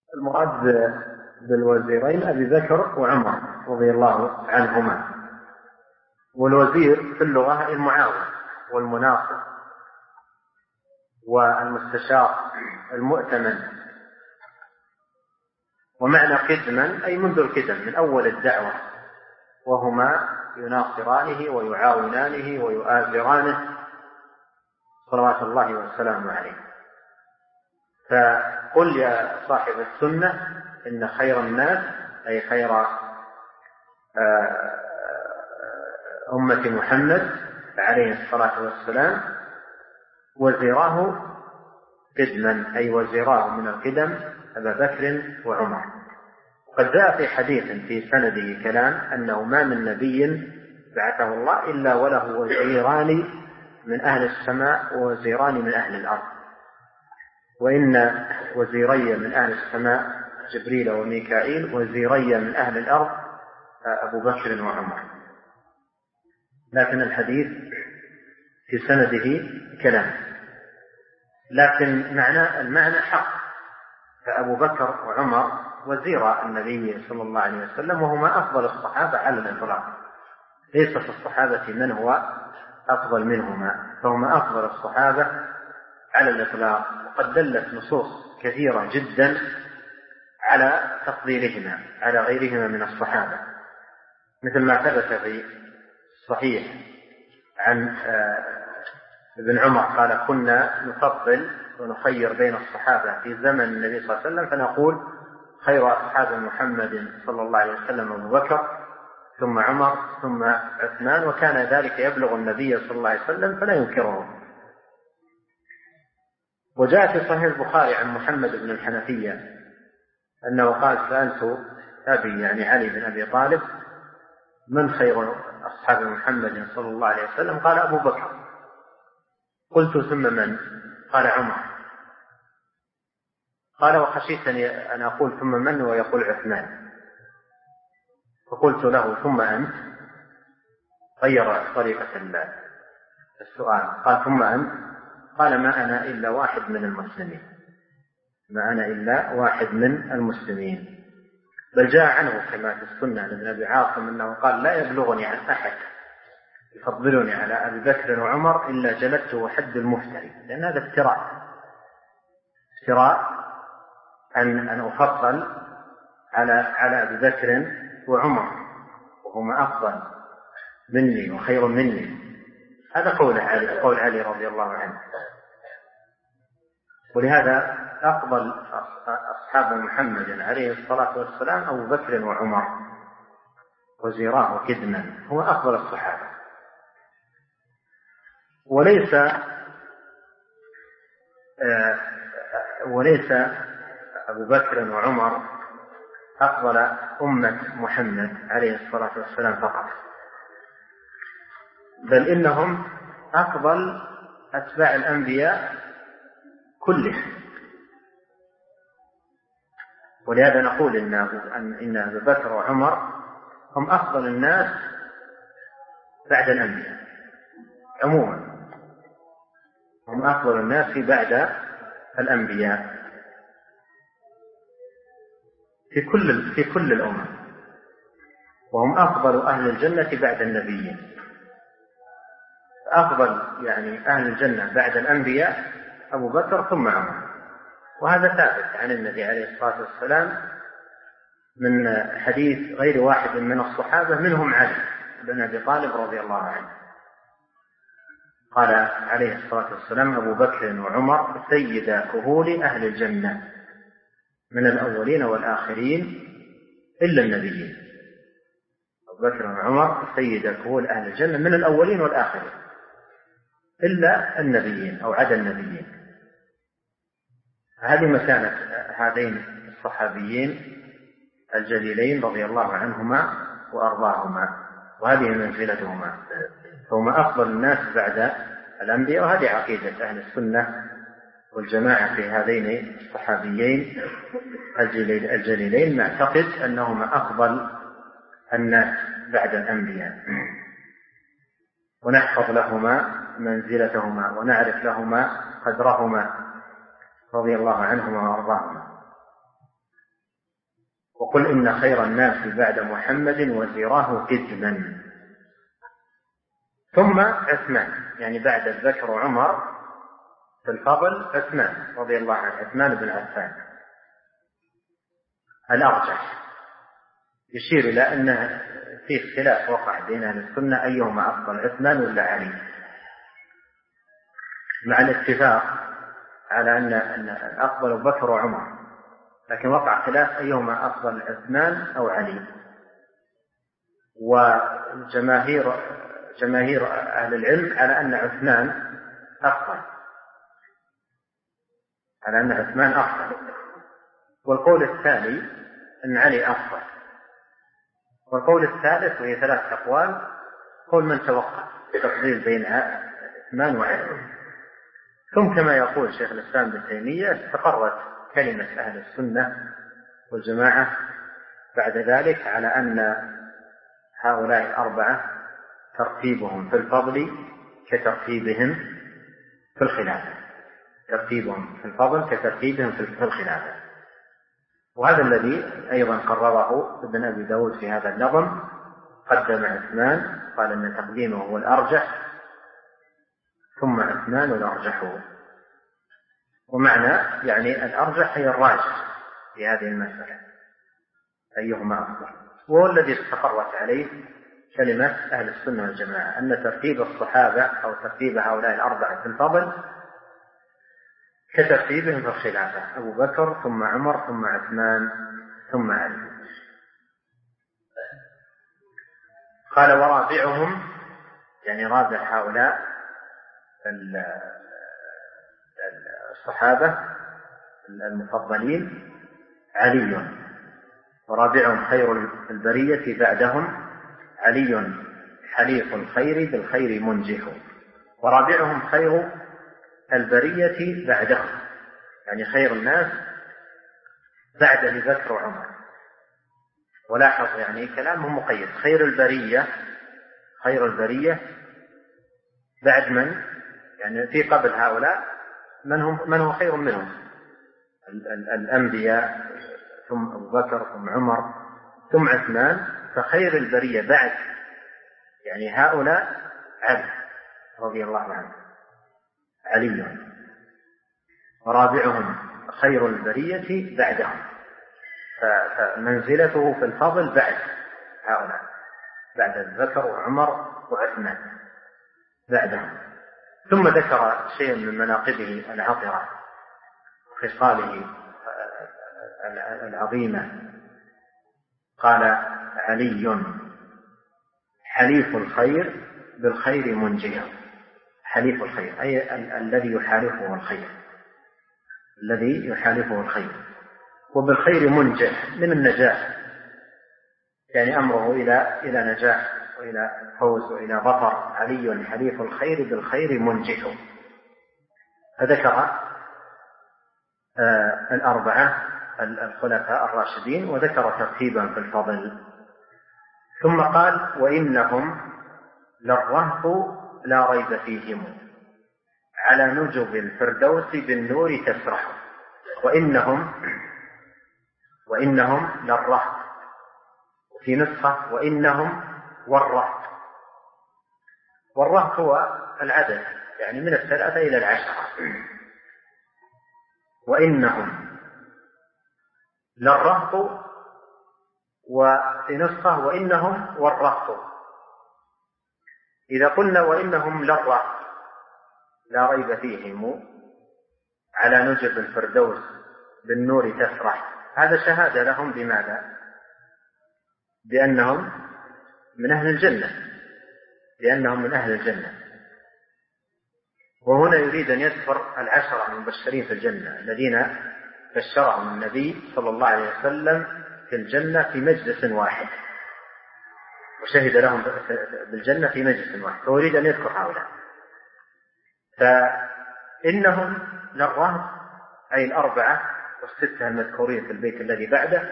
المراد بالوزيرين أبي بكر وعمر رضي الله عنهما. والوزير في اللغة المعاون والمناصر والمستشار المؤتمن. ومعنى قدما أي منذ القدم من أول الدعوة، وهما يناصرانه ويعاونانه ويؤازرانه صلوات الله والسلام عليه. فقل يا صاحب السنة إن خير الناس أي خير أمة محمد عليه الصلاة والسلام وزيراه قدما أي وزيراه من القدم أبا بكر وعمر. وقد جاء في حديث في سنده كلام أنه ما من نبي بعثه الله إلا وله وزيران من أهل السماء ووزيران من أهل الأرض، وإن وزيري من أهل السماء جبريل وميكائيل، وزيري من أهل الأرض أبو بكر وعمر. لكن الحديث في سنده كلام، لكن المعنى حق. فأبو بكر وعمر وزير النبي صلى الله عليه وسلم، وهما أفضل الصحابة على الإطلاق، ليس في الصحابة من هو أفضل منهما، فهما أفضل الصحابة على الإطلاق. وقد دلت نصوص كثيرة جدا على تفضيلهما على غيرهما من الصحابة، مثل ما ثبت في الصحيح عن ابن عمر قال: كنا نفضل ونخير بين الصحابة في زمن النبي صلى الله عليه وسلم، فنقول: خير أصحاب محمد صلى الله عليه وسلم أبو بكر، ثم عمر، ثم عثمان، وكان ذلك يبلغ النبي صلى الله عليه وسلم فلا ينكره. وجاء في صحيح البخاري عن محمد بن الحنفية أنه قال: سألت أبي يعني علي بن أبي طالب: من خير أصحاب محمد صلى الله عليه وسلم؟ قال: أبو بكر. قلت: ثم من؟ قال: عمر. قال: وخشيتني أن أقول ثم من ويقول عثمان، فقلت له: ثم أنت؟ غير طريقة السؤال، قال: ثم أنت؟ قال: ما أنا إلا واحد من المسلمين، ما أنا إلا واحد من المسلمين. بل جاء عنه كما في السنة عن ابن أبي عاصم أنه قال: لا يبلغني عن أحد يفضلني على أبي بكر وعمر إلا جلدته حد المفتري، لأن هذا افتراء أن أفضل على أبي بكر وعمر وهما أفضل مني وخير مني. هذا قول علي رضي الله عنه. ولهذا أفضل أصحاب محمد عليه الصلاة والسلام أبو بكر وعمر وزيراه قدما، هو أفضل الصحابة. وليس أبو بكر وعمر أفضل أمة محمد عليه الصلاة والسلام فقط، بل إنهم أفضل أتباع الأنبياء كلهم. ولهذا نقول إن أبو بكر وعمر هم أفضل الناس بعد الأنبياء عموما، هم أفضل الناس بعد الأنبياء في كل الأمم، وهم أفضل أهل الجنة بعد النبيين. أفضل يعني أهل الجنة بعد الأنبياء أبو بكر ثم عمر، وهذا ثابت عن النبي عليه الصلاة والسلام من حديث غير واحد من الصحابة، منهم علي بن أبي طالب رضي الله عنه. قال عليه الصلاة والسلام: أبو بكر وعمر سيدا كهول أهل الجنة من الأولين والآخرين إلا النبيين. أبو بكر وعمر سيدا كهول أهل الجنة من الأولين والآخرين إلا النبيين أو عدا النبيين. هذه مكانة هذين الصحابيين الجليلين رضي الله عنهما وأرضاهما، وهذه منزلتهما، فهما أفضل الناس بعد الأنبياء. وهذه عقيدة أهل السنة والجماعة في هذين الصحابيين الجليلين، نعتقد أنهما أفضل الناس بعد الأنبياء، ونحفظ لهما منزلتهما ونعرف لهما قدرهما رضي الله عنهما وأرضاهما. قل إن خير الناس بعد محمد وزراه قدما. ثم عثمان، يعني بعد الذكر وعمر في الفضل عثمان رضي الله عنه، عثمان بن عفان الأرجح، يشير إلى أن في اختلاف وقع بين أهل السنة أيهما أفضل، عثمان ولا علي، مع الاتفاق على أن الأفضل أبو بكر وعمر، لكن وقع خلاف أيهما أفضل، عثمان أو علي. وجماهير أهل العلم على أن عثمان أفضل، على أن عثمان أفضل. والقول الثاني أن علي أفضل. والقول الثالث، وهي 3 أقوال، قول من توقع التفضيل بين عثمان وعلي. ثم كما يقول شيخ الإسلام ابن تيمية استقرت كلمة أهل السنة والجماعة بعد ذلك على أن هؤلاء الأربعة ترتيبهم في الفضل كترتيبهم في الخلافة، ترتيبهم في الفضل كترتيبهم في الخلافة. وهذا الذي أيضا قرره ابن أبي داود في هذا النظم، قدم عثمان، قال أن تقديمه هو الأرجح، ثم عثمان الأرجح. ومعنى يعني الأرجح هي الراجح في هذه المسألة أيهما أفضل. وهو الذي استقرت عليه كلمة أهل السنة والجماعة، أن ترتيب الصحابة أو ترتيب هؤلاء الأربعة في الفضل كترتيبهم في الخلافة، أبو بكر ثم عمر ثم عثمان ثم علي. قال ورابعهم، يعني رابع هؤلاء الصحابة المفضلين علي، ورابعهم خير البرية بعدهم علي حليف الخير بالخير منجح. ورابعهم خير البرية بعدهم، يعني خير الناس بعد أبي بكر وعمر. ولاحظ يعني كلامهم مقيد، خير البرية بعد من؟ يعني في قبل هؤلاء من هو خير منهم؟ الأنبياء، ثم أبو بكر ثم عمر ثم عثمان. فخير البرية بعد يعني هؤلاء علي رضي الله عنه، علي. ورابعهم خير البرية بعدهم، فمنزلته في الفضل بعد هؤلاء، بعد الذكر وعمر وعثمان بعدهم. ثم ذكر شيء من مناقبه العطرة خصاله العظيمة. قال علي حليف الخير بالخير منجح. حليف الخير أي الذي يحالفه الخير، الذي يحالفه الخير. وبالخير منجح من النجاح، يعني أمره إلى نجاح وإلى فوز وإلى ظفر. علي حليف الخير بالخير منجح. فذكر الأربعة الخلفاء الراشدين وذكر ترتيبا في الفضل. ثم قال وإنهم للرهط لا ريب فيهم على نجب الفردوس بالنور تسرح. وإنهم للرهط، في نسخة وإنهم والرهط. والرهط هو العدد، يعني من 3 إلى 10. وإنهم للرهط، وفي نسخة وإنهم والرهط. إذا قلنا وإنهم للرهط لا ريب فيهم على نجب الفردوس بالنور تسرح، هذا شهادة لهم بماذا؟ بأنهم من أهل الجنة. وهنا يريد أن يذكر 10 المبشرين في الجنة الذين بشرهم النبي صلى الله عليه وسلم في الجنة في مجلس واحد، وشهد لهم بالجنة في مجلس واحد، فأريد أن يذكر هؤلاء. فإنهم للرهط أي الأربعة والستة المذكورين في البيت الذي بعده،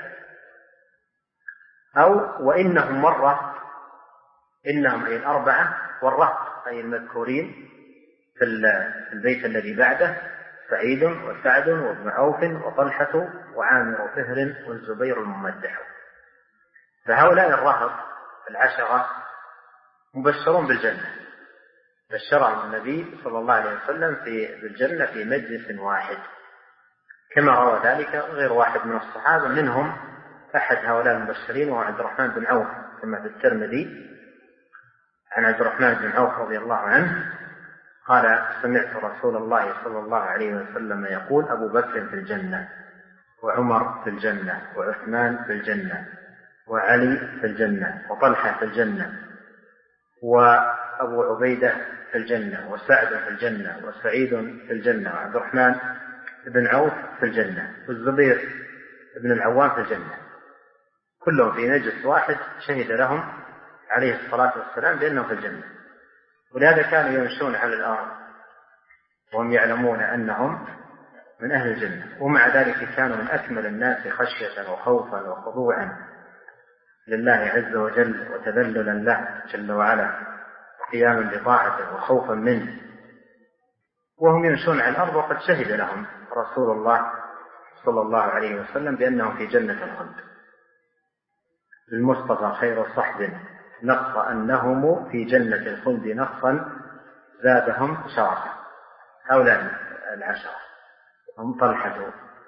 أو وإنهم والرهط، إنهم أي الأربعة والرهط أي المذكورين في البيت الذي بعده سعيد وسعد وابن عوف وطلحة وعامر فهر والزبير الممدح. فهؤلاء الرهط 10 مبشرون بالجنة، بشرهم النبي صلى الله عليه وسلم بالجنة في مجلس واحد، كما روى ذلك غير واحد من الصحابة، منهم أحد هؤلاء المبشرين وهو عبد الرحمن بن عوف كما في الترمذي عن عبد الرحمن بن عوف رضي الله عنه قال: سمعت رسول الله صلى الله عليه وسلم يقول: أبو بكر في الجنة، وعمر في الجنة، وعثمان في الجنة، وعلي في الجنة، وطلحة في الجنة، وأبو عبيدة في الجنة، وسعد في الجنة، وسعيد في الجنة، وعبد الرحمن بن عوف في الجنة، والزبير بن العوام في الجنة، كلهم في مجلس واحد شهد لهم عليه الصلاة والسلام بأنهم في الجنة. ولهذا كانوا يمشون على الأرض وهم يعلمون أنهم من أهل الجنة، ومع ذلك كانوا من أكمل الناس خشية وخوفا وخضوعا لله عز وجل، وتذللا له جل وعلا، وقياما بطاعته وخوفا منه، وهم يمشون على الأرض وقد شهد لهم رسول الله صلى الله عليه وسلم بأنهم في جنة الخلد. للمصطفى خير صحب نص أنهم في جنة الخلد نصا زادهم شرفا. هؤلاء 10 هم طلحة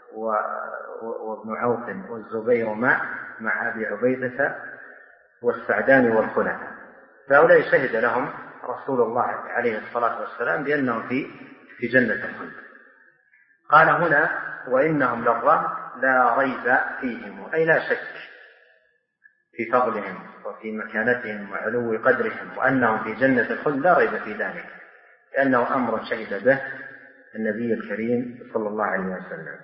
وابن عوف والزبير مع أبي عبيدة والسعدان والخلفاء، فهؤلاء شهد لهم رسول الله عليه الصلاة والسلام بأنهم في جنة الخلد. قال هنا: وإنهم للرهط لا ريب فيهم، أي لا شك في فضلهم وفي مكانتهم وعلو قدرهم، وأنهم في جنة الخلد لا ريب في ذلك، لأنه أمر شهد به النبي الكريم صلى الله عليه وسلم.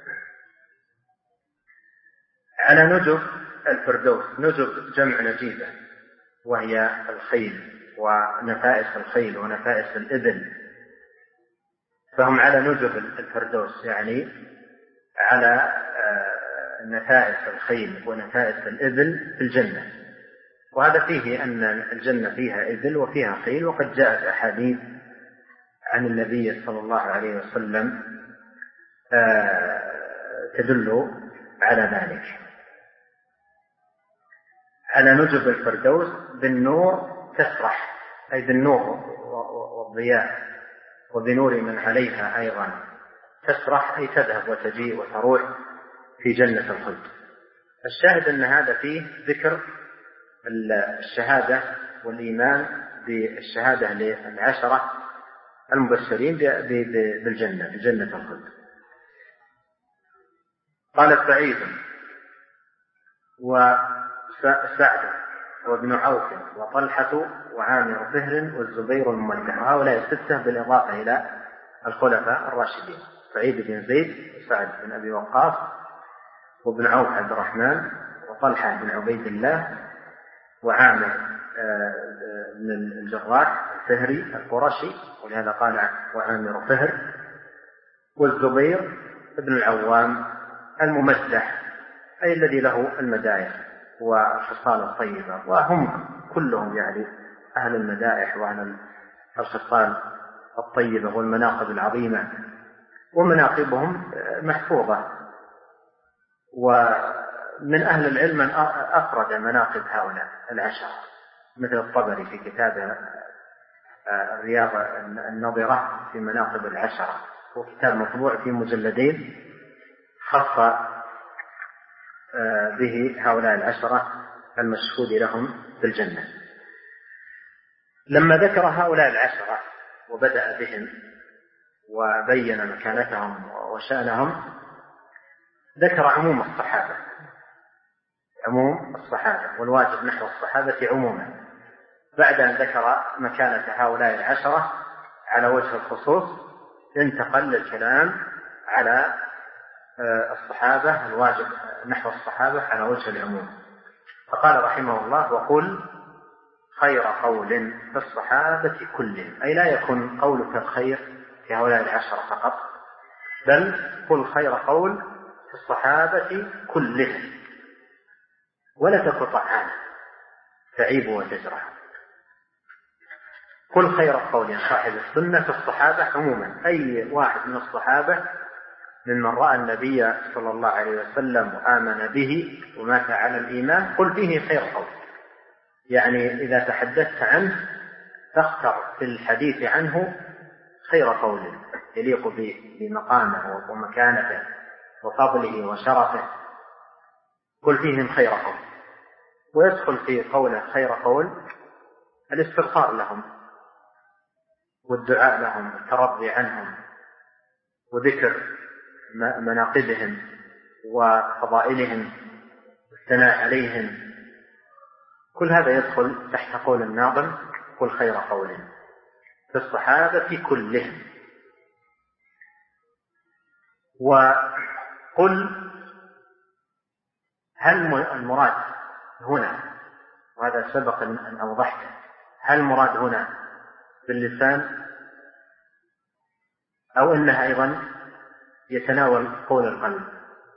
على نجب الفردوس، نجب جمع نجيبة، وهي الخيل ونفائس الخيل ونفائس الإبل، فهم على نجب الفردوس، يعني على نفائس الخيل ونفائس الإبل في الجنة. وهذا فيه أن الجنة فيها إبل وفيها خيل، وقد جاءت أحاديث عن النبي صلى الله عليه وسلم تدل على ذلك. على نجب الفردوس بالنور تسرح، أي بالنور والضياء، وبنور من عليها أيضا تسرح، أي تذهب وتجيء وتروح في جنة الخلد. الشاهد أن هذا فيه ذكر الشهادة والإيمان بالشهادة ل10 المبشرين بالجنة، بجنة الخلد. قال: سعيد وسعد وابن عوف وطلحة وعامر فهر والزبير الممدح، هؤلاء 6 بالإضافة إلى الخلفاء الراشدين: سعيد بن زيد، وسعد بن أبي وقاص، وابن عوف عبد الرحمن، وطلحة بن عبيد الله، وعامر بن الجراح الفهري القرشي، ولهذا قال وعامر فهر، والزبير بن العوام الممدح، أي الذي له المدائح والخصال الطيبة، وهم كلهم يعني أهل المدائح وأهل الخصال الطيبة والمناقب العظيمة، ومناقبهم محفوظة. ومن أهل العلم من أفرد مناقب هؤلاء 10، مثل الطبري في كتابه الرياض النظرة في مناقب 10، هو كتاب مطبوع في مجلدين خص به هؤلاء 10 المشهود لهم بالجنة. لما ذكر هؤلاء 10 وبدأ بهم وبين مكانتهم وشأنهم، ذكر عموم الصحابة والواجب نحو الصحابة عموما، بعد أن ذكر مكانة هؤلاء 10 على وجه الخصوص انتقل للكلام على الصحابة، الواجب نحو الصحابة على وجه العموم. فقال رحمه الله: وقل خير قول في الصحابة كلهم، أي لا يكن قولك الخير في هؤلاء 10 فقط، بل قل خير قول في الصحابة كلهم، ولا تك طعانا تعيب وتجرح. قل خير قول صاحب السنة في الصحابة عموما، أي واحد من الصحابة ممن رأى النبي صلى الله عليه وسلم وآمن به ومات على الإيمان قل فيه خير قول. يعني إذا تحدثت عنه فاختر في الحديث عنه خير قول يليق بمقامه ومكانته وفضله وشرفه، قل فيهم خير قول. ويدخل في قوله خير قول الاستغفار لهم والدعاء لهم والترضي عنهم وذكر مناقبهم وفضائلهم والثناء عليهم، كل هذا يدخل تحت قول الناظم قل خير قول في الصحابة كلهم. وقل هل المراد هنا، وهذا سبق أن أوضحته، هل المراد هنا باللسان أو أنها أيضا يتناول قول القلب؟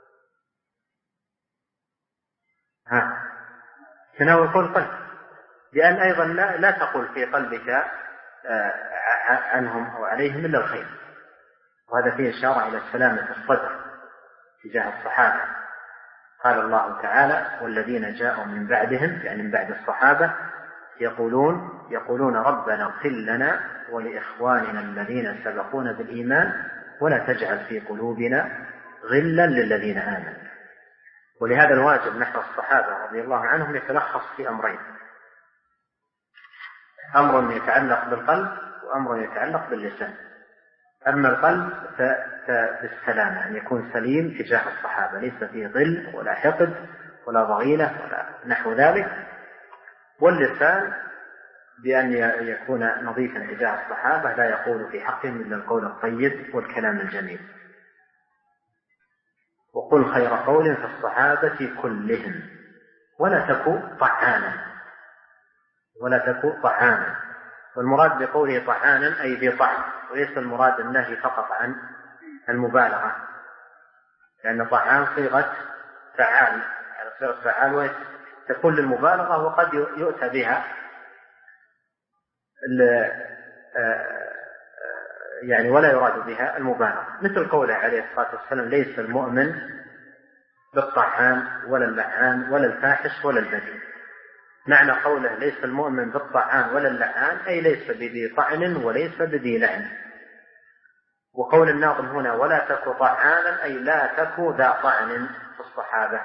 تناول قول القلب، لأن أيضا لا تقول في قلبك عنهم أو عليهم إلا الخير، وهذا فيه إشارة إلى سلامة الصدر تجاه الصحابة. قال الله تعالى والذين جاءوا من بعدهم، يعني من بعد الصحابة، يقولون ربنا اغفر لنا ولإخواننا الذين سبقونا بالإيمان ولا تجعل في قلوبنا غلا للذين آمنوا. ولهذا الواجب نحو الصحابة رضي الله عنهم يتلخص في أمرين: أمر يتعلق بالقلب وأمر يتعلق باللسان. أما القلب فبالسلامة، أن يكون سليم تجاه الصحابة، ليس فيه غل ولا حقد ولا ضغينة ولا نحو ذلك. واللسان بأن يكون نظيفا تجاه الصحابة، لا يقول في حقهم إلا القول الطيب والكلام الجميل. وقل خير قول في الصحابة كلهم ولا تكو طعانا. والمراد بقوله طعانا أي ذي طعم، وليس المراد النهي فقط عن المبالغة، لأن طعام صيغة فعال، على صيغة فعال وتكون للمبالغة وقد يؤتى بها يعني ولا يراد بها المبالغة، مثل قوله عليه الصلاة والسلام ليس المؤمن بالطعام ولا اللعان ولا الفاحش ولا البذيء. معنى قوله ليس المؤمن بالطعام ولا اللعان أي ليس بذي طعن وليس بذي لعن. وقول الناظم هنا ولا تكو طعانا أي لا تكو ذا طعن في الصحابة،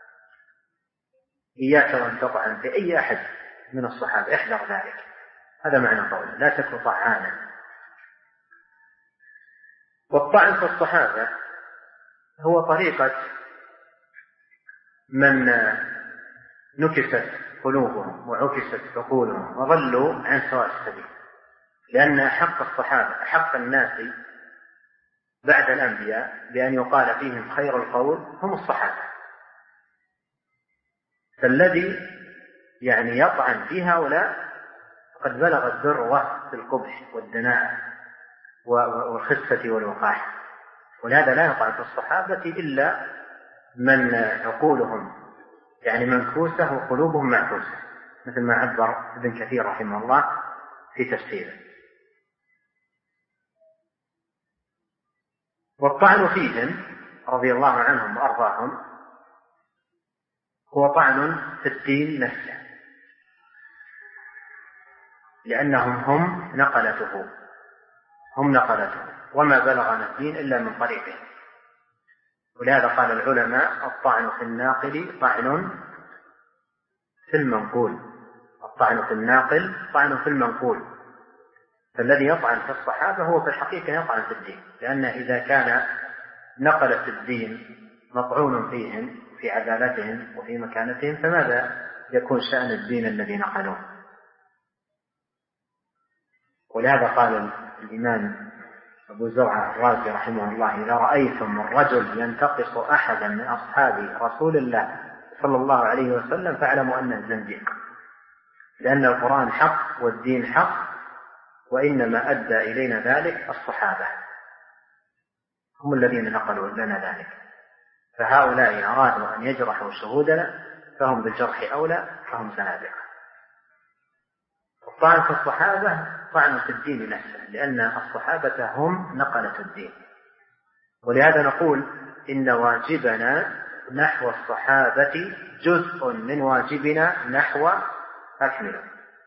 إياك أن تطعن في أي أحد من الصحابة، احذر ذلك. هذا معنى قوله لا تكو طعانا. والطعن في الصحابة هو طريقة من نكست قلوبهم وعكست عقولهم وضلوا عن سواء السبيل، لأن أحق الصحابة أحق الناس بعد الأنبياء بأن يقال فيهم خير القول هم الصحابة. فالذي يعني يطعن في هؤلاء قد بلغ الذروة في القبح والدناءة والخسة والوقاحة. ولهذا لا يطعن في الصحابة إلا من عقولهم يعني منكوسة وقلوبهم معكوسة، مثل ما عبر ابن كثير رحمه الله في تفسيره. والطعن فيهم رضي الله عنهم وأرضاهم هو طعن في الدين نفسه، لأنهم هم نقلته وما بلغنا الدين إلا من طريقهم. ولهذا قال العلماء الطعن في الناقل طعن في المنقول. الطعن في الناقل طعن في المنقول. فالذي يطعن في الصحابة هو في الحقيقة يطعن في الدين، لأن إذا كان نقلة الدين مطعون فيهم في عدالتهم وفي مكانتهم فماذا يكون شأن الدين الذي نقلوه؟ ولهذا قال الإمام أبو زرعة الرازي رحمه الله إذا رأيتم الرجل ينتقص أحدا من أصحاب رسول الله صلى الله عليه وسلم فاعلموا أنه زنديق، لأن القرآن حق والدين حق، وإنما أدى إلينا ذلك الصحابة، هم الذين نقلوا لنا ذلك. فهؤلاء أرادوا أن يجرحوا شهودنا فهم بالجرح أولى، فهم زنادقة. الطعن في الصحابة طعن في الدين نفسه، لأن الصحابة هم نقلة الدين، ولهذا نقول إن واجبنا نحو الصحابة جزء من واجبنا نحو أكمله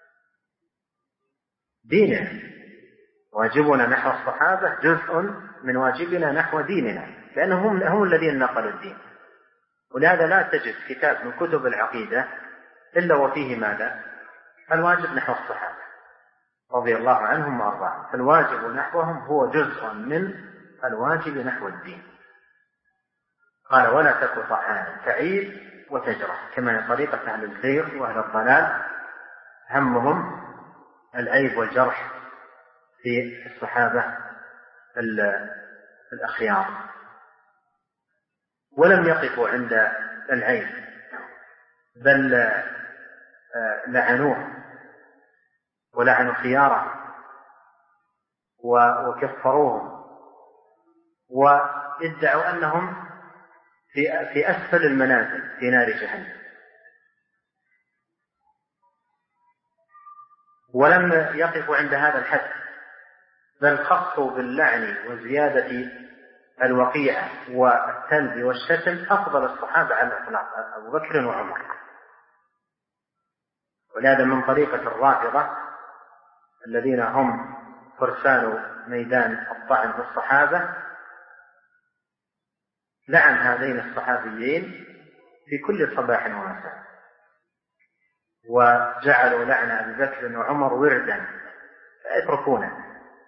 ديننا. واجبنا نحو الصحابة جزء من واجبنا نحو ديننا، لأنهم هم الذين نقلوا الدين. ولهذا لا تجد كتاب من كتب العقيدة إلا وفيه ماذا؟ الواجب نحو الصحابة رضي الله عنهم وأرضاهم. فالواجب نحوهم هو جزء من الواجب نحو الدين. قال ولا تك طعانا تعيب وتجرح، كما هي طريقة أهل الزيغ وأهل الضلال، همهم العيب والجرح في الصحابة الأخيار، ولم يقفوا عند العيب بل لعنوه ولعنوا خياره وكفروهم، وادعوا أنهم في أسفل المنازل في نار جهنم. ولم يقفوا عند هذا الحد، بل خصوا باللعن وزيادة الوقيعة والتلب والشتم أفضل الصحابة على الإطلاق أبو بكر وعمر. ولهذا من طريقة الرافضة الذين هم فرسان ميدان الطعن في الصحابة لعن هذين الصحابيين في كل صباح ومساء، وجعلوا لعن أبي بكر وعمر وردا لا يتركونه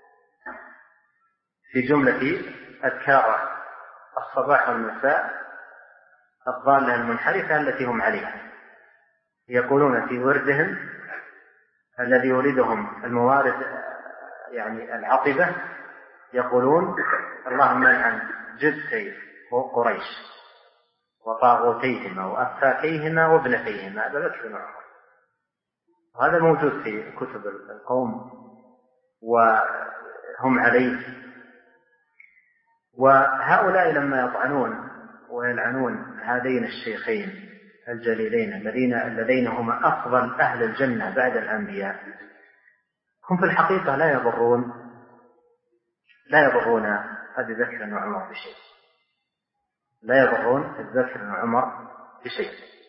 في جملة أذكار الصباح والمساء الضالة المنحرفة التي هم عليها. يقولون في وردهم الذي يريدهم الموارد يعني العطبة، يقولون اللهم لعن جبتي قريش وطاغوتيهما وأفاكيهما وابنتيهما أبا بكر وعمر. وهذا موجود في كتب القوم وهم عليه. وهؤلاء لما يطعنون ويلعنون هذين الشيخين الجليلين اللذين هما أفضل أهل الجنة بعد الأنبياء، هم في الحقيقة لا يضرون أبي بكر وعمر بشيء، لا يضرون أبي بكر وعمر بشيء،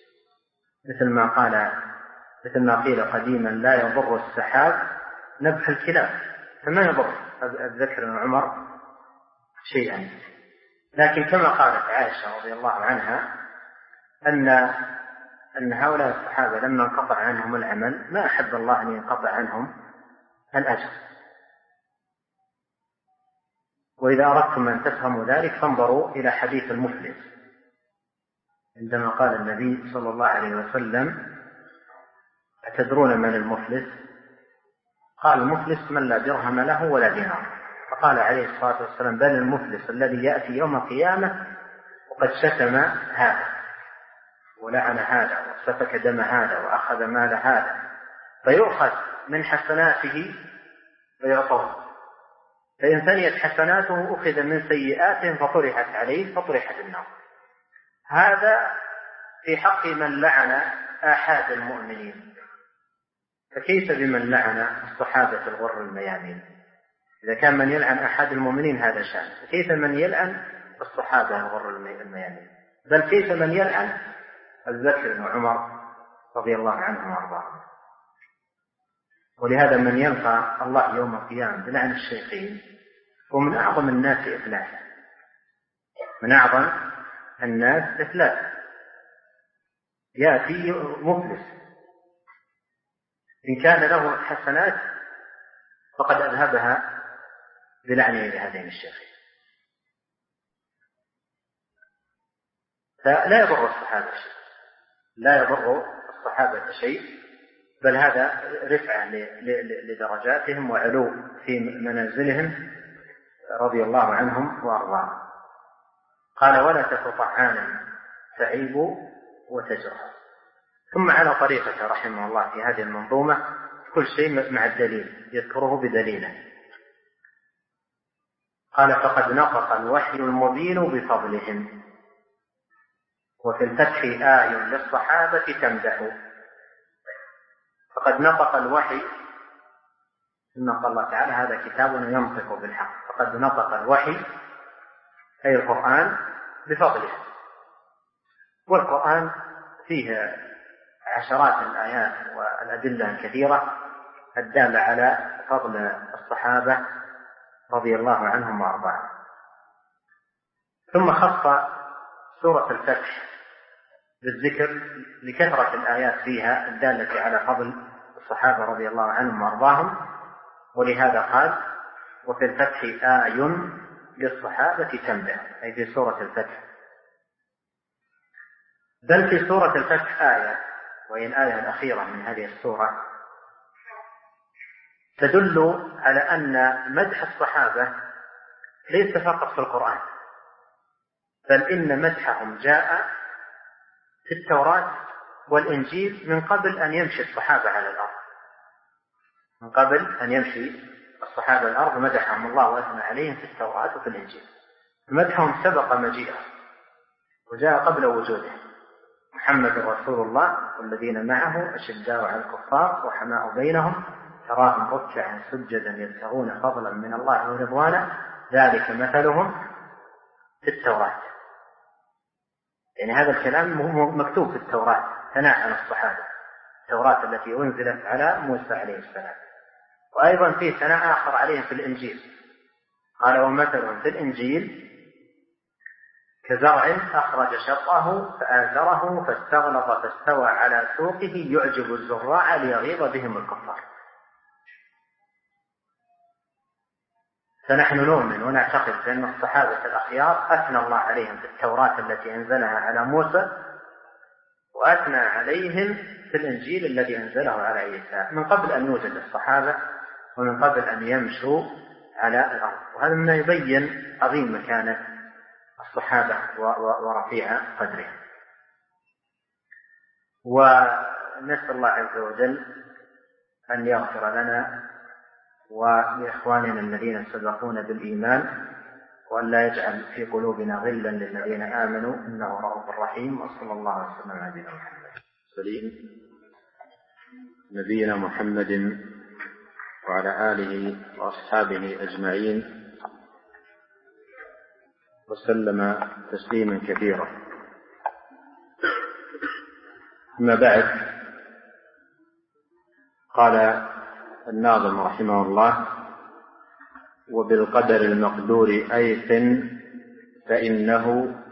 مثل ما قيل قديما لا يضر السحاب نبح الكلاب، فما يضر أبي بكر وعمر شيئا. لكن كما قالت عائشة رضي الله عنها أن هؤلاء الصحابة لما انقطع عنهم العمل ما أحب الله أن ينقطع عنهم الأجر. وإذا أردتم أن تفهموا ذلك فانظروا إلى حديث المفلس عندما قال النبي صلى الله عليه وسلم أتدرون من المفلس؟ قال المفلس من لا درهم له ولا دينار. فقال عليه الصلاة والسلام بل المفلس الذي يأتي يوم القيامة وقد شتم هذا ولعن هذا وسفك دم هذا وأخذ مال هذا، فيؤخذ من حسناته فيعطوه، فإن ثنيت حسناته أخذ من سيئاتهم فطرحت عليه فطرحت النار. هذا في حق من لعن آحاد المؤمنين، فكيف بمن لعن الصحابة الغر الميامين؟ إذا كان من يلعن أحد المؤمنين هذا شأن، فكيف من يلعن الصحابة الغر الميامين؟ بل كيف من يلعن أبي بكر وعمر رضي الله عنهم وأرضاهم؟ ولهذا من يلقى الله يوم القيامة بلعن الشيخين هو من أعظم الناس إفلاسا، من أعظم الناس إفلاسا. يأتي مفلس إن كان له حسنات فقد أذهبها بلعنه لهذين الشيخين. فلا يضر الصحابة شيء، لا يضر الصحابة شيء، بل هذا رفعة لدرجاتهم وعلو في منازلهم رضي الله عنهم وأرضاهم. قال ولا تك طعانا تعيب وتجرح. ثم على طريقة رحمه الله في هذه المنظومة كل شيء مع الدليل يذكره بدليله. قال فقد نطق الوحي المبين بفضلهم، وفي الفتح آي للصحابة تمدح. فقد نطق الوحي، إن الله تعالى هذا كتاب ينطق بالحق، فقد نطق الوحي أي القرآن بفضله. والقرآن فيه عشرات الآيات والأدلة الكثيرة الدالة على فضل الصحابة رضي الله عنهم وأرضاهم. ثم خص سورة الفتح بالذكر لكثرة الآيات فيها الدالة على فضل الصحابة رضي الله عنهم وأرضاهم، ولهذا قال: وفي الفتح آي للصحابة تنبه، أي في سورة الفتح. بل في سورة الفتح آية، وهي الآية الأخيرة من هذه السورة، تدل على أن مدح الصحابة ليس فقط في القرآن، بل إن مدحهم جاء في التوراة والإنجيل من قبل أن يمشي الصحابة على الأرض. من قبل أن يمشي الصحابة الأرض مدحهم الله وأثنى عليهم في التوراة وفي الإنجيل. مدحهم سبق مجيئه وجاء قبل وجوده. محمد رسول الله والذين معه أشداء على الكفار رحماء بينهم تراهم ركعا سجدا يبتغون فضلا من الله ورضوانه ذلك مثلهم في التوراة. يعني هذا الكلام مكتوب في التوراة ثناء على الصحابة، التوراة التي أنزلت على موسى عليه السلام. وأيضا في ثناء آخر عليهم في الإنجيل، قال: ومثلهم في الإنجيل كزرع أخرج شطأه فآزره فاستغلظ فاستوى على سوقه يعجب الزراع ليغيظ بهم الكفار. فنحن نؤمن ونعتقد بأن الصحابة الأخيار أثنى الله عليهم في التوراة التي أنزلها على موسى، وأثنى عليهم في الإنجيل الذي أنزله على عيسى من قبل أن يوجد الصحابة ومن قبل أن يمشوا على الأرض. وهذا ما يبين عظيم مكانة الصحابة ورفيع قدرهم. ونسأل الله عز وجل أن يغفر لنا ولإخواننا الذين سبقونا بالإيمان، وأن لا يجعل في قلوبنا غلا للذين آمنوا إنه رؤوف رحيم. وصلى الله وسلم على نبينا محمد سليم نبينا محمد وعلى آله وأصحابه أجمعين وسلم تسليما كثيرا. أما بعد، قال الناظم رحمه الله: وبالقدر المقدور أيث فإنه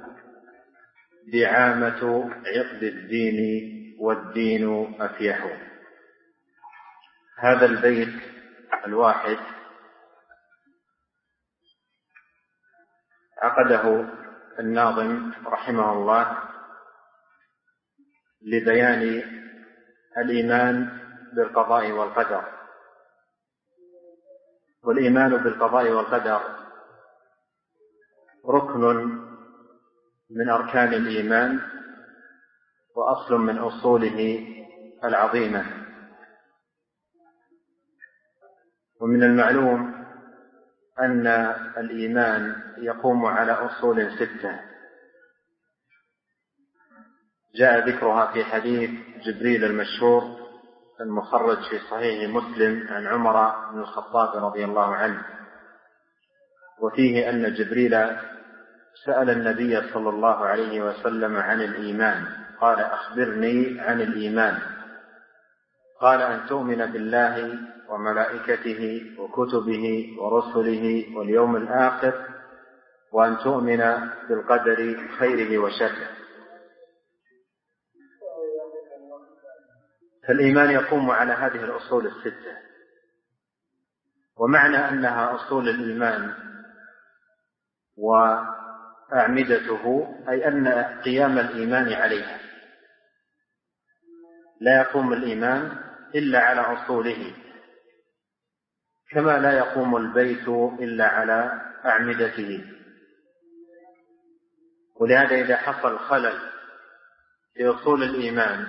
دعامة عقد الدين والدين أفيح. هذا البيت الواحد عقده الناظم رحمه الله لبيان الإيمان بالقضاء والقدر. والإيمان بالقضاء والقدر ركن من أركان الإيمان وأصل من أصوله العظيمة. ومن المعلوم أن الإيمان يقوم على أصول 6 جاء ذكرها في حديث جبريل المشهور المخرج في صحيح مسلم عن عمر بن الخطاب رضي الله عنه، وفيه أن جبريل سأل النبي صلى الله عليه وسلم عن الإيمان، قال: أخبرني عن الإيمان. قال: أن تؤمن بالله وملائكته وكتبه ورسله واليوم الآخر، وأن تؤمن بالقدر خيره وشره. فالإيمان يقوم على هذه الأصول 6. ومعنى أنها أصول الإيمان وأعمدته أي أن قيام الإيمان عليها. لا يقوم الإيمان إلا على أصوله، كما لا يقوم البيت إلا على أعمدته. ولهذا إذا حصل خلل في أصول الإيمان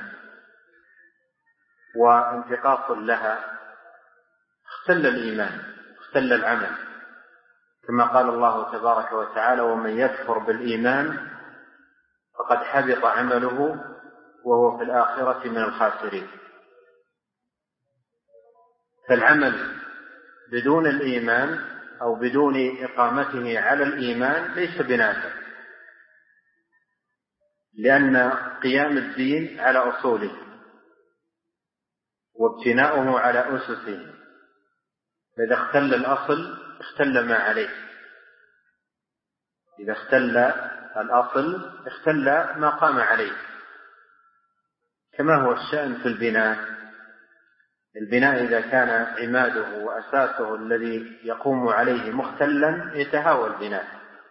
وانتقاص لها اختل الإيمان، اختل العمل، كما قال الله تبارك وتعالى: ومن يكفر بالإيمان فقد حبط عمله وهو في الآخرة من الخاسرين. فالعمل بدون الإيمان أو بدون إقامته على الإيمان ليس بنافع، لأن قيام الدين على أصوله وابتناؤه على أسسه، فإذا اختل الأصل اختل ما عليه، إذا اختل الأصل اختل ما قام عليه، كما هو الشأن في البناء إذا كان عماده وأساسه الذي يقوم عليه مختلا يتهاوى البناء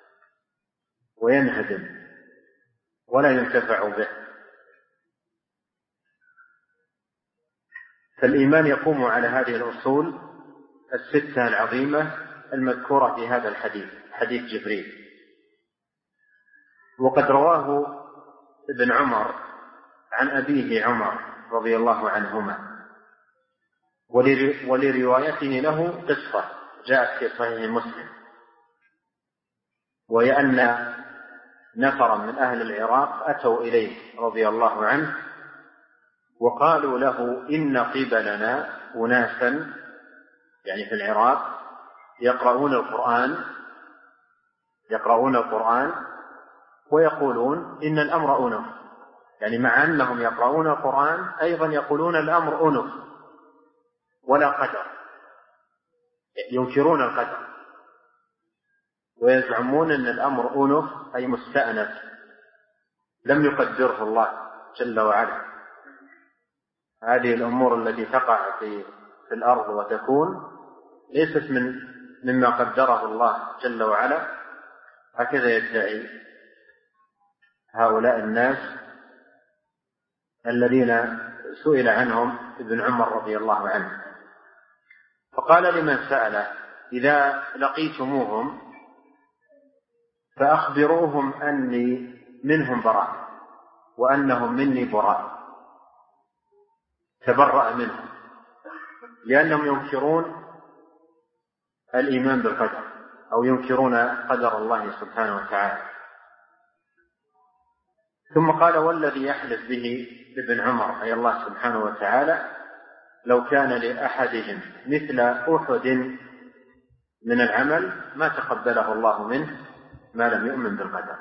وينهدم ولا ينتفع به. فالإيمان يقوم على هذه الأصول الستة العظيمة المذكورة في هذا الحديث، حديث جبريل. وقد رواه ابن عمر عن أبيه عمر رضي الله عنهما، ولروايته له قصة جاءت في صحيح مسلم، وهي أن نفرا من أهل العراق أتوا إليه رضي الله عنه وقالوا له إن قبلنا أناسا، يعني في العراق، يقرؤون القرآن ويقولون إن الأمر أنف، يعني مع أنهم يقرؤون القرآن أيضا يقولون الأمر أنف ولا قدر، ينكرون القدر ويزعمون أن الأمر أنف أي مستأنف لم يقدره الله جل وعلا. هذه الأمور التي تقع في الأرض وتكون ليست مما قدره الله جل وعلا، هكذا يدعي هؤلاء الناس الذين سئل عنهم ابن عمر رضي الله عنه، فقال لمن سأله إذا لقيتموهم فأخبروهم أني منهم براء وأنهم مني براء، تبرأ منهم، لأنهم ينكرون الإيمان بالقدر أو ينكرون قدر الله سبحانه وتعالى. ثم قال والذي يحلف به ابن عمر أي الله سبحانه وتعالى لو كان لأحدهم مثل أحد من العمل ما تقبله الله منه ما لم يؤمن بالقدر.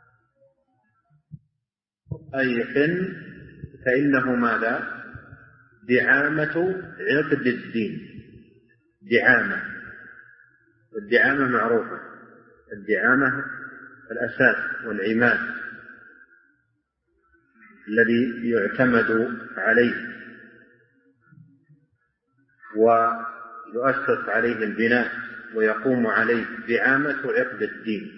أي حن فإنه ماذا؟ دعامة عقد الدين. دعامة، والدعامة معروفة، الدعامة الأساس والعماد الذي يعتمد عليه ويؤسس عليه البناء ويقوم عليه، دعامة عقد الدين.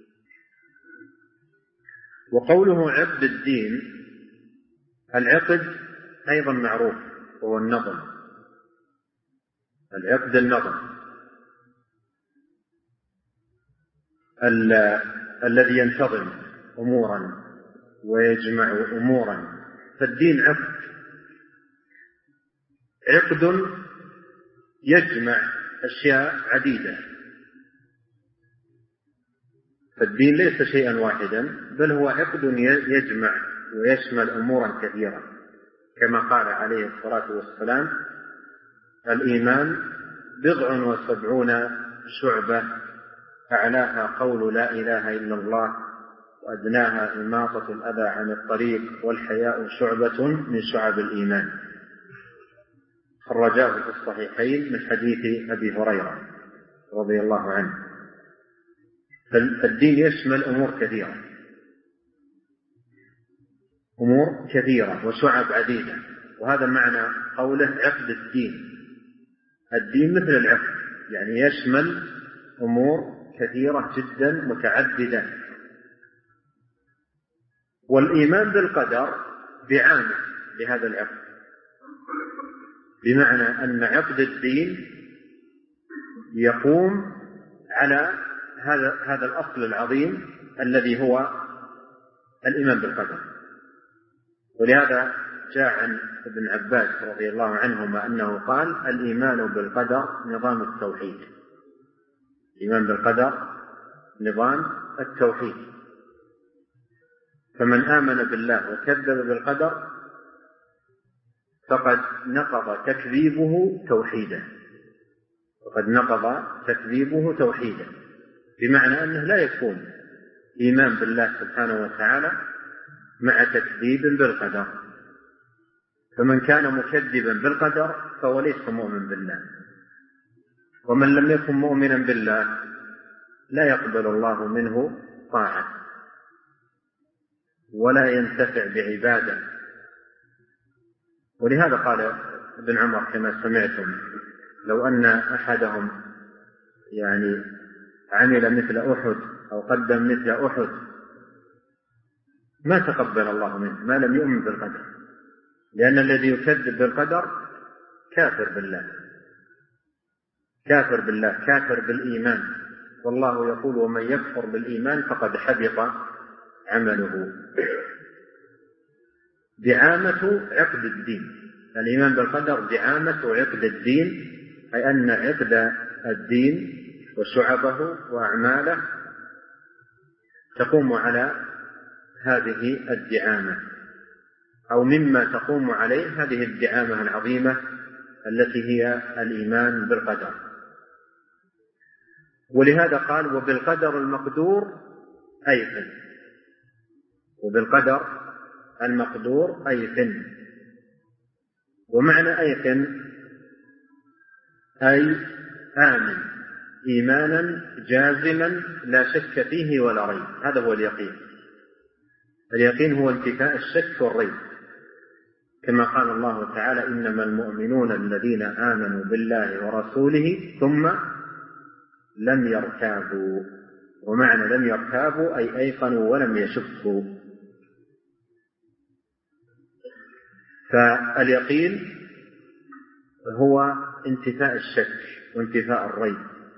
وقوله عقد الدين، العقد أيضا معروف وهو النظم، العقد النظم الذي ينتظم أمورا ويجمع أمورا، فالدين عقد يجمع أشياء عديدة، فالدين ليس شيئا واحدا بل هو عقد يجمع ويشمل أمورا كثيرة، كما قال عليه الصلاة والسلام الإيمان 79 شعبة أعلاها قول لا إله إلا الله وأدناها إماطة الأذى عن الطريق والحياء شعبة من شعب الإيمان، خرجاه في الصحيحين من حديث أبي هريرة رضي الله عنه. فالدين يشمل أمور كثيرة وشعب عديدة، وهذا معنى قوله عقد الدين. الدين مثل العقد، يعني يشمل أمور كثيرة جدا متعددة. والإيمان بالقدر دعامة لهذا العقد، بمعنى أن عقد الدين يقوم على هذا الأصل العظيم الذي هو الإيمان بالقدر. ولهذا جاء عن ابن عباس رضي الله عنهما أنه قال الإيمان بالقدر نظام التوحيد. الإيمان بالقدر نظام التوحيد، فمن آمن بالله وكذب بالقدر فقد نقض تكذيبه توحيدا، وقد نقض تكذيبه توحيدا، بمعنى أنه لا يكون إيمان بالله سبحانه وتعالى مع تكذيب بالقدر. فمن كان مكذبا بالقدر فهو ليس مؤمن بالله، ومن لم يكن مؤمنا بالله لا يقبل الله منه طاعة ولا ينتفع بعباده. ولهذا قال ابن عمر كما سمعتم: لو أن أحدهم عمل مثل أحد أو قدم مثل أحد ما تقبل الله منه ما لم يؤمن بالقدر، لأن الذي يكذب بالقدر كافر بالله، كافر بالإيمان، والله يقول: ومن يكفر بالإيمان فقد حبط عمله. دعامة عقد الدين، الإيمان بالقدر دعامة عقد الدين، أي أن عقد الدين وشعبه وأعماله تقوم على هذه الدعامة، أو مما تقوم عليه هذه الدعامة العظيمة التي هي الإيمان بالقدر. ولهذا قال: وبالقدر المقدور أيقن. وبالقدر المقدور أيقن. ومعنى أيقن أي آمن إيمانا جازما لا شك فيه ولا ريب. هذا هو اليقين. اليقين هو انتفاء الشك والريب، كما قال الله تعالى: إنما المؤمنون الذين آمنوا بالله ورسوله ثم لم يرتابوا. ومعنى لم يرتابوا أي أيقنوا ولم يشكوا. فاليقين هو انتفاء الشك وانتفاء الريب.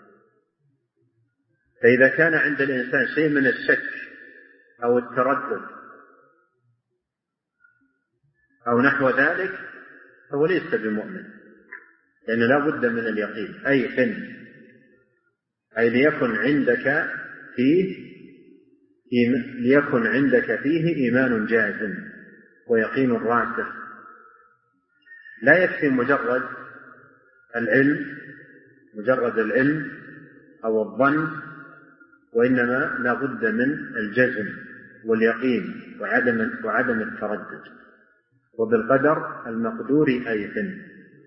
فإذا كان عند الإنسان شيء من الشك أو التردد أو نحو ذلك فهو ليس بمؤمن، لأن لا بد من اليقين. أي ليكن عندك فيه إيمان جازم ويقين راسخ. لا يكفي مجرد العلم أو الظن، وإنما لا بد من الجزم واليقين وعدم التردد. وبالقدر المقدور أيقن،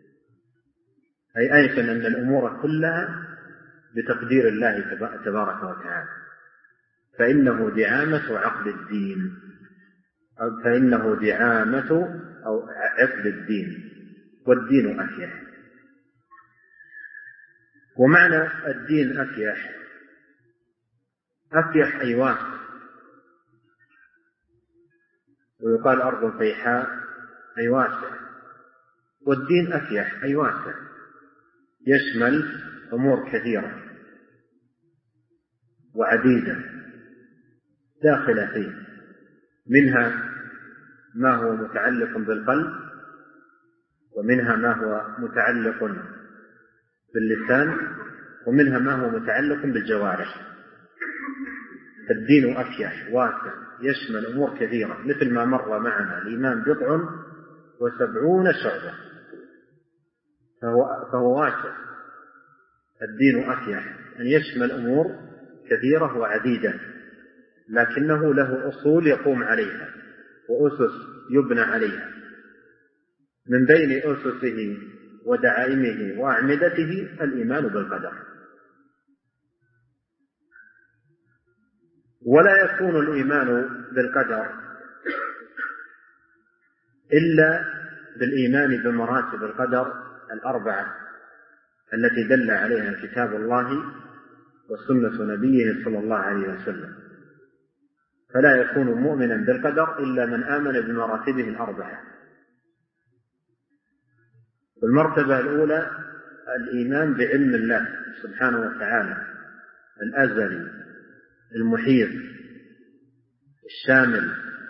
أي أيقن أن الأمور كلها بتقدير الله تبارك وتعالى، فإنه دعامة عقد الدين، فإنه دعامة أو عقد الدين، والدين أفيح. ومعنى الدين أفيح أي واسع، ويقال أرض فيحاء أي واسع. والدين أفيح أي واسع، يشمل أمور كثيرة وعديدة داخلة فيه، منها ما هو متعلق بالقلب، ومنها ما هو متعلق باللسان، ومنها ما هو متعلق بالجوارح. الدين أفيح واسع يشمل أمور كثيرة، مثل ما مر معنا: الإيمان 70 شعبة، فهو واسع. الدين أفيح أن يشمل أمور كثيرة وعديدة، لكنه له أصول يقوم عليها وأسس يبنى عليها. من بين أسسه ودعائمه وأعمدته الإيمان بالقدر. ولا يكون الإيمان بالقدر إلا بالإيمان بمراتب القدر الأربعة التي دل عليها كتاب الله وسنة نبيه صلى الله عليه وسلم. فلا يكون مؤمنا بالقدر إلا من آمن بمراتبه الأربعة. والمرتبة الأولى الإيمان بعلم الله سبحانه وتعالى الأزلي المحيط الشامل،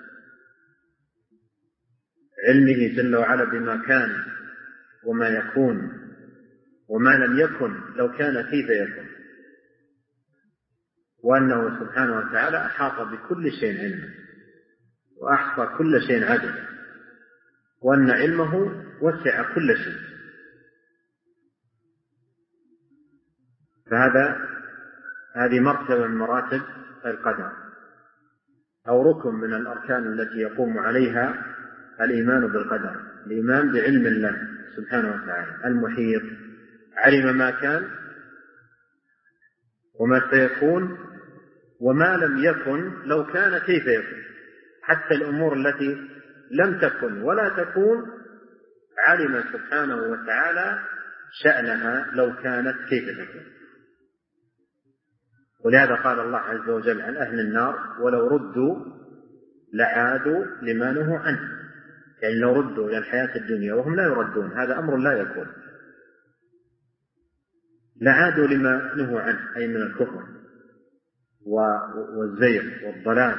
علمه جل وعلا بما كان وما يكون وما لم يكن لو كان كيف يكون، وأنه سبحانه وتعالى أحاط بكل شيء علما وأحصى كل شيء عددا، وأن علمه وسع كل شيء. هذه مرتبة من مراتب القدر، أو ركن من الأركان التي يقوم عليها الإيمان بالقدر، الإيمان بعلم الله سبحانه وتعالى المحيط، علم ما كان وما سيكون وما لم يكن لو كان كيف يكون، حتى الأمور التي لم تكن ولا تكون علم سبحانه وتعالى شأنها لو كانت كيف تكون. ولهذا قال الله عز وجل عن أهل النار: ولو ردوا لعادوا لما نهوا عنه، يعني لو ردوا إلى الحياة الدنيا وهم لا يردون، هذا أمر لا يكون، لعادوا لما نهوا عنه، أي من الكفر والزيغ والضلال،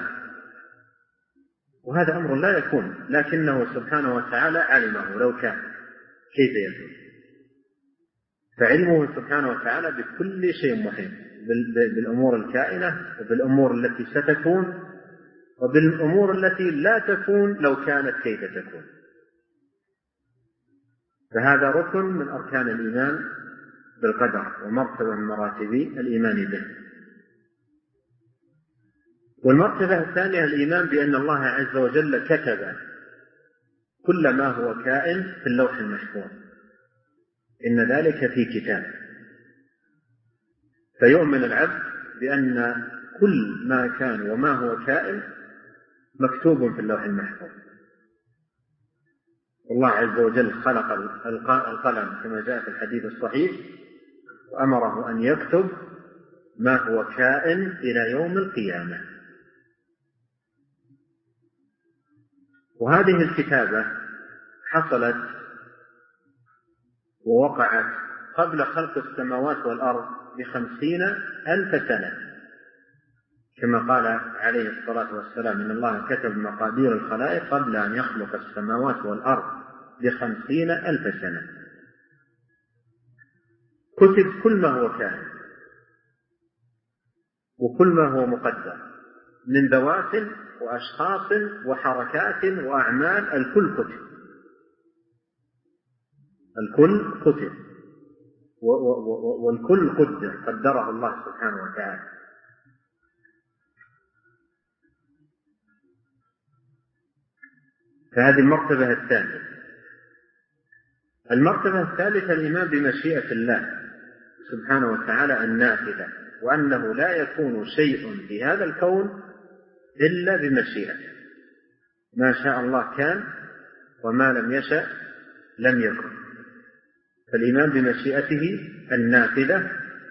وهذا أمر لا يكون، لكنه سبحانه وتعالى علمه لو كان كيف يكون. فعلمه سبحانه وتعالى بكل شيء محيط، بالأمور الكائنة وبالأمور التي ستكون وبالأمور التي لا تكون لو كانت كيف تكون. فهذا ركن من أركان الإيمان بالقدر ومرتبة من مراتب الإيمان به. والمرتبة الثانية الإيمان بأن الله عز وجل كتب كل ما هو كائن في اللوح المحفوظ، إن ذلك في كتاب. فيؤمن العبد بأن كل ما كان وما هو كائن مكتوب في اللوح المحفوظ. الله عز وجل خلق القلم كما جاء في الحديث الصحيح، وأمره أن يكتب ما هو كائن إلى يوم القيامة. وهذه الكتابة حصلت ووقعت قبل خلق السماوات والأرض ب50,000 سنة، كما قال عليه الصلاة والسلام: إن الله كتب مقادير الخلائق قبل أن يخلق السماوات والأرض ب50,000 سنة. كتب كل ما هو كائن وكل ما هو مقدر من ذوات وأشخاص وحركات وأعمال، الكل كتب، الكل كتب والكل قدره الله سبحانه وتعالى. فهذه المرتبة الثانية. المرتبة الثالثة الإيمان بمشيئة الله سبحانه وتعالى النافذة، وأنه لا يكون شيء في هذا الكون إلا بمشيئته، ما شاء الله كان وما لم يشأ لم يكن. فالإيمان بمشيئته النافذة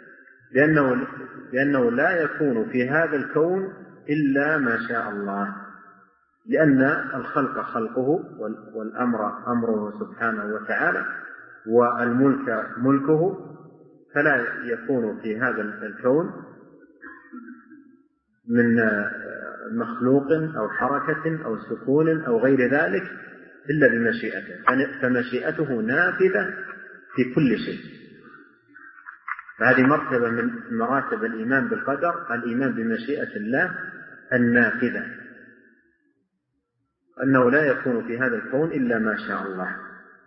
لأنه لا يكون في هذا الكون إلا ما شاء الله، لأن الخلق خلقه والأمر أمره سبحانه وتعالى والملك ملكه، فلا يكون في هذا الكون من مخلوق أو حركة أو سكون أو غير ذلك إلا بمشيئته، فمشيئته نافذة في كل شيء. فهذه مرتبة من مراتب الإيمان بالقدر، الإيمان بمشيئة الله النافذة، أنه لا يكون في هذا الكون إلا ما شاء الله.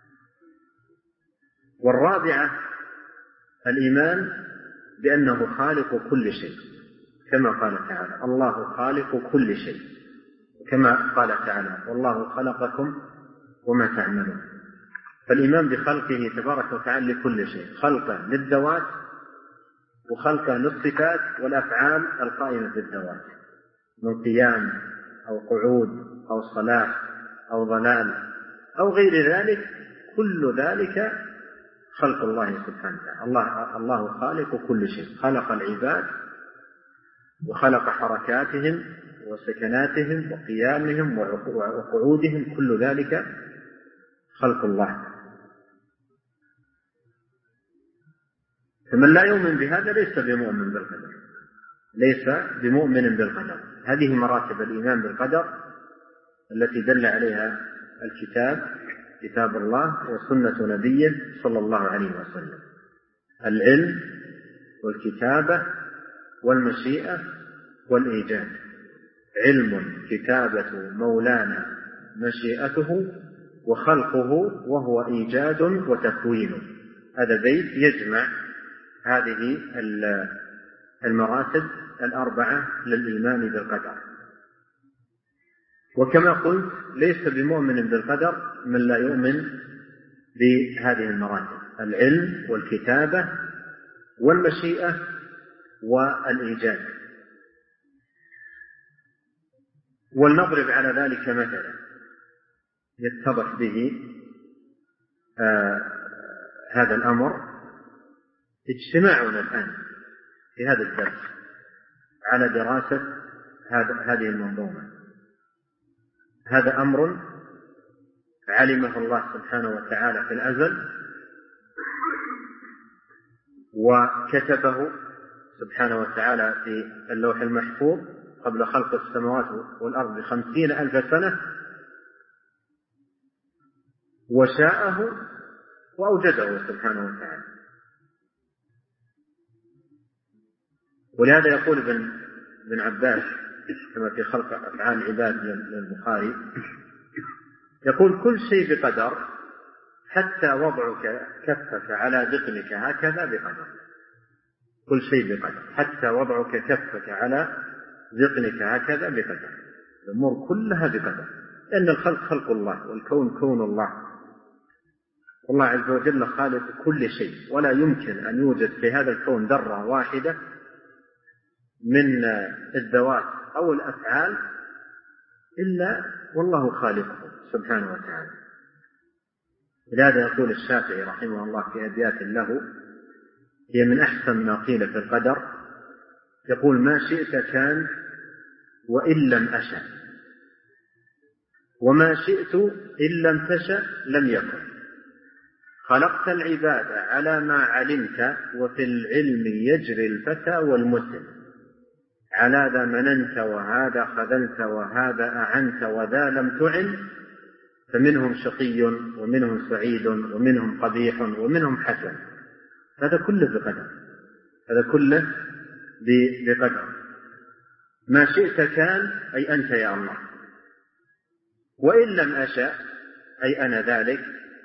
والرابعة الإيمان بأنه خالق كل شيء، كما قال تعالى: الله خالق كل شيء، كما قال تعالى: والله خلقكم وما تعملون. فالإيمان بخلقه تبارك وتعالى لكل شيء، خلقه للذوات وخلقه للصفات والأفعال القائمة بالذوات، من قيام أو قعود أو صلاة أو ضلال أو غير ذلك، كل ذلك خلق الله سبحانه وتعالى. الله خالق كل شيء، خلق العباد وخلق حركاتهم وسكناتهم وقيامهم وقعودهم، كل ذلك خلق الله. فمن لا يؤمن بهذا ليس بمؤمن بالقدر، ليس بمؤمن بالقدر. هذه مراتب الإيمان بالقدر التي دل عليها كتاب الله وسنة نبيه صلى الله عليه وسلم: العلم والكتابة والمشيئة والإيجاد. علم كتابة مولانا مشيئته وخلقه وهو إيجاد وتكوين. هذا بيت يجمع هذه المراتب الأربعة للإيمان بالقدر. وكما قلت ليس بمؤمن بالقدر من لا يؤمن بهذه المراتب: العلم والكتابة والمشيئة والإيجاد. ولنضرب على ذلك مثلا يتضح به هذا الأمر. اجتماعنا الآن في هذا الدرس على دراسة هذه المنظومة هذا أمر علمه الله سبحانه وتعالى في الأزل، وكتبه سبحانه وتعالى في اللوح المحفوظ قبل خلق السماوات والأرض 50,000 سنة، وشاءه وأوجده سبحانه وتعالى. ولهذا يقول ابن عباس كما في خلق أفعال العباد للبخاري، يقول: كل شيء بقدر حتى وضعك كفك على ذقنك هكذا بقدر. كل شيء بقدر حتى وضعك كفك على ذقنك هكذا بقدر. الأمور كلها بقدر، لأن الخلق خلق الله والكون كون الله، والله عز وجل خالق كل شيء، ولا يمكن أن يوجد في هذا الكون ذرة واحدة من الذوات أو الأفعال إلا والله خالقه سبحانه وتعالى. لهذا يقول الشافعي رحمه الله في أبيات له هي من أحسن ما قيل في القدر، يقول: ما شئت كان وإن لم أشأ، وما شئت إن لم تشأ لم يكن. خلقت العباد على ما علمت، وفي العلم يجري الفتى والمسن. على ذا مننت وهذا خذلت، وهذا أعنت وذا لم تعن. فمنهم شقي ومنهم سعيد ومنهم قبيح ومنهم حسن. هذا كله بقدر، هذا كله بقدر. ما شئت كان أي أنت يا الله، وإن لم أشأ أي أنا ذلك،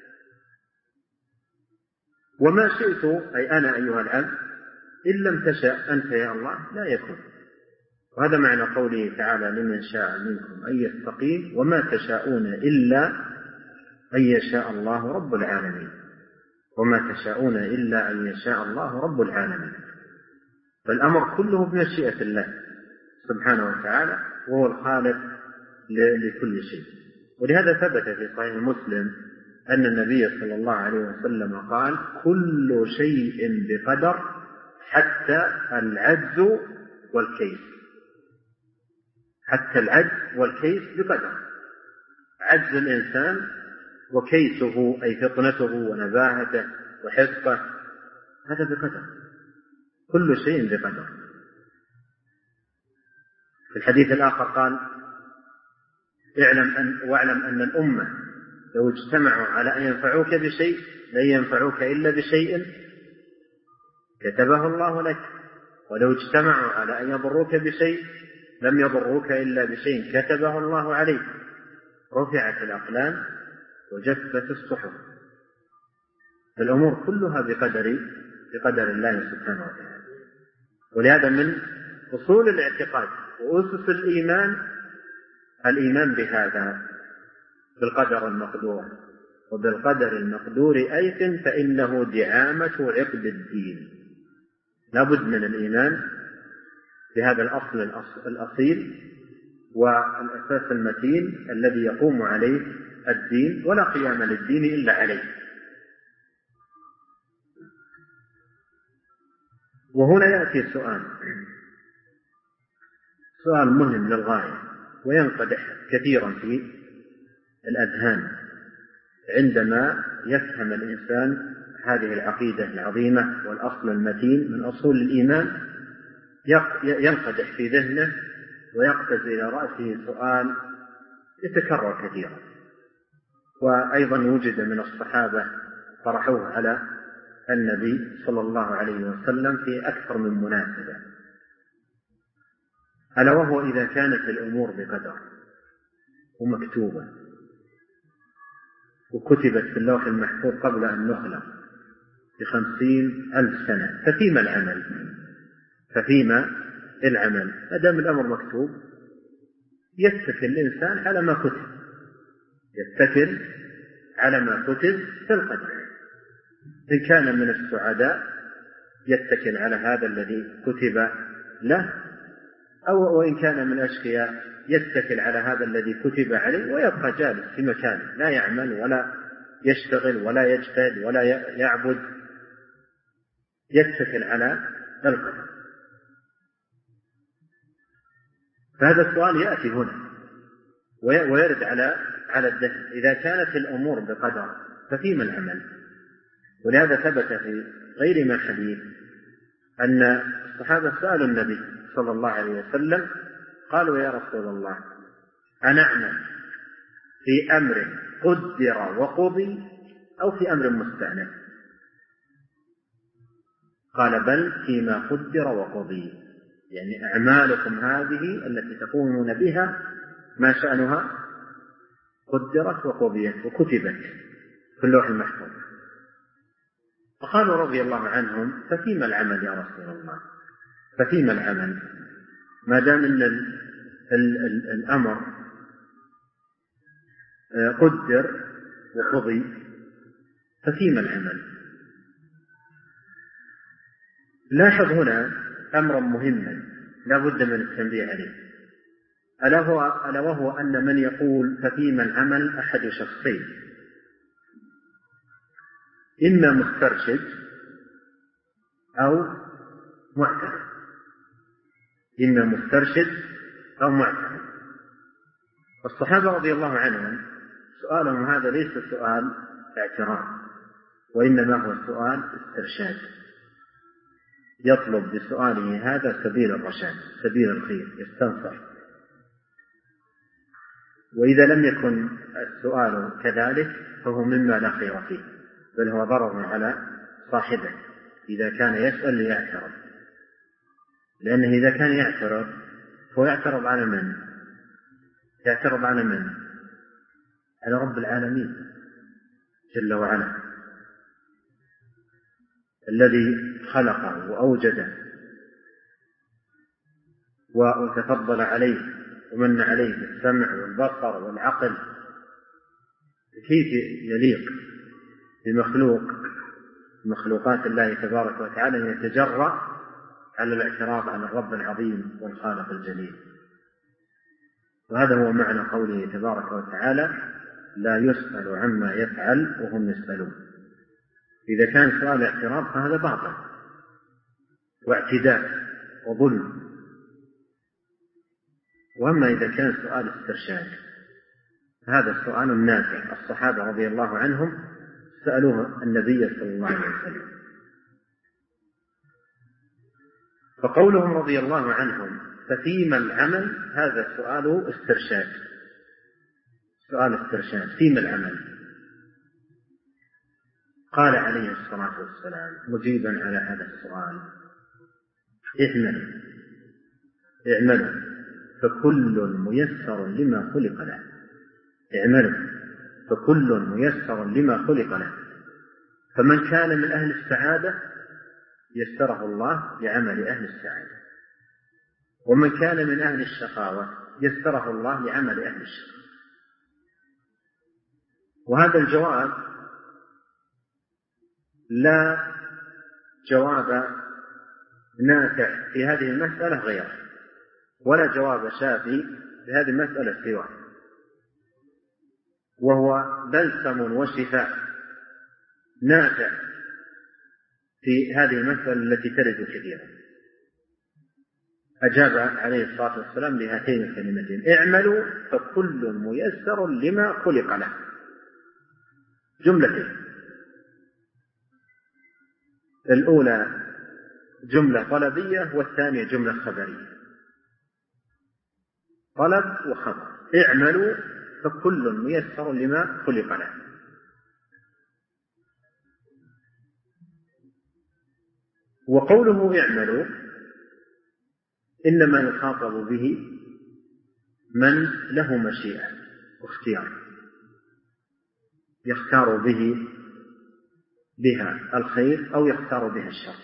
وما شئت أي أنا أيها العبد، إن لم تشأ أنت يا الله لا يكون. وهذا معنى قوله تعالى: لمن شاء منكم أن يستقيم وما تشاءون إلا أن يشاء الله رب العالمين. وما تشاءون إلا أن يشاء الله رب العالمين. فالأمر كله بمشيئة الله سبحانه وتعالى، وهو الخالق لكل شيء. ولهذا ثبت في صحيح مسلم أن النبي صلى الله عليه وسلم قال: كل شيء بقدر حتى العجز والكيس. حتى العجز والكيس بقدر. عجز الإنسان وكيسه أي فطنته ونباهته وحفظه هذا بقدر. كل شيء بقدر. في الحديث الآخر قال: واعلم أن الأمة لو اجتمعوا على أن ينفعوك بشيء لن ينفعوك إلا بشيء كتبه الله لك، ولو اجتمعوا على أن يضروك بشيء لم يضروك إلا بشيء كتبه الله عليك. رفعت الأقلام وجفت الصحف. الأمور كلها بقدر الله سبحانه وتعالى. ولهذا من أصول الاعتقاد وأسس الإيمان بهذا، بالقدر المقدور. وبالقدر المقدور أيقن فإنه دعامة عقد الدين. لا بد من الإيمان بهذا الأصل الأصيل والأساس المتين الذي يقوم عليه الدين، ولا قيام للدين إلا عليه. وهنا يأتي سؤال مهم للغاية، وينقدح كثيرا في الأذهان عندما يفهم الإنسان هذه العقيدة العظيمة والأصل المتين من أصول الإيمان. ينقدح في ذهنه ويقفز إلى رأسه سؤال يتكرر كثيرا، وأيضا وجد من الصحابة طرحوه على النبي صلى الله عليه وسلم في أكثر من مناسبة، ألا وهو: إذا كانت الأمور بقدر ومكتوبة وكتبت في اللوح المحفوظ قبل أن نخلق، ب50,000 سنة. ففيما العمل؟ ما دام الأمر مكتوب يتكل الإنسان على ما كتب في القدر. إن كان من السعداء يتكل على هذا الذي كتب له، وإن كان من الأشقياء يتكل على هذا الذي كتب عليه ويبقى جالس في مكانه، لا يعمل ولا يشتغل ولا يجتهد ولا يعبد، يتكل على القدر. فهذا السؤال يأتي هنا ويرد على الدهر. إذا كانت الأمور بقدر ففيما العمل؟ ولهذا ثبت في غير ما حديث أن الصحابة سألوا النبي صلى الله عليه وسلم قالوا: يا رسول الله، أنعمل في أمر قدر وقضي أو في أمر مستأنف؟ قال: بل فيما قدر وقضي. يعني أعمالكم هذه التي تقومون بها ما شأنها؟ قدرت وقضيت وكتبت في اللوح المحفوظ. فقالوا رضي الله عنهم: ففيما العمل يا رسول الله؟ ففيما العمل ما دام أن الأمر قدر وقضي، ففيما العمل؟ لاحظ هنا أمرا مهما لا بد من التنبيه عليه، ألا وهو أن من يقول ففيما العمل أحد شخصين: إما مسترشد أو معترض. والصحابة رضي الله عنهم سؤالهم هذا ليس سؤال اعتراض، وإنما هو سؤال استرشاد. يطلب بسؤاله هذا سبيل الرشاد، سبيل الخير، يستنصر. وإذا لم يكن السؤال كذلك فهو مما لا خير فيه، بل هو ضرر على صاحبه إذا كان يسأل ليعترض. لأنه إذا كان يعترض فهو يعترض على من؟ على رب العالمين جل وعلا، الذي خلقه وأوجده وتفضل عليه ومن عليه بالسمع والبصر والعقل. كيف يليق بمخلوقات الله تبارك وتعالى أن يتجرأ على الاعتراض على الرب العظيم والخالق الجليل؟ وهذا هو معنى قوله تبارك وتعالى: لا يسأل عما يفعل وهم يسألون. إذا كان سؤال اعتراض فهذا باطل واعتداء وظلم. وأما إذا كان سؤال استرشاد هذا السؤال نافع. الصحابة رضي الله عنهم سألوه النبي صلى الله عليه وسلم. فقولهم رضي الله عنهم ففيما العمل هذا سؤال استرشاد، فيما العمل؟ قال عليه الصلاة والسلام مجيبا على هذا السؤال: اعملوا فكل ميسر لما خلق له. اعملوا فكل ميسر لما خلق له. فمن كان من أهل السعادة يسره الله لعمل أهل السعادة، ومن كان من أهل الشقاوة يسره الله لعمل أهل الشقاوة. وهذا الجواب لا جواب نافع في هذه المسألة غيره، ولا جواب شافي في هذه المسألة سواه، وهو بلسم وشفاء نافع في هذه المسألة التي ترد كثيرا. أجاب عليه الصلاة والسلام بهاتين الكلمتين: اعملوا فكل ميسر لما خلق له. جملتين: الأولى جملة طلبية والثانية جملة خبرية. طلب وخبر: اعملوا فكل ميسر لما خلق له. وقوله اعملوا إنما يخاطب به من له مشيئة واختيار، يختار به بها الخير أو يختار بها الشر،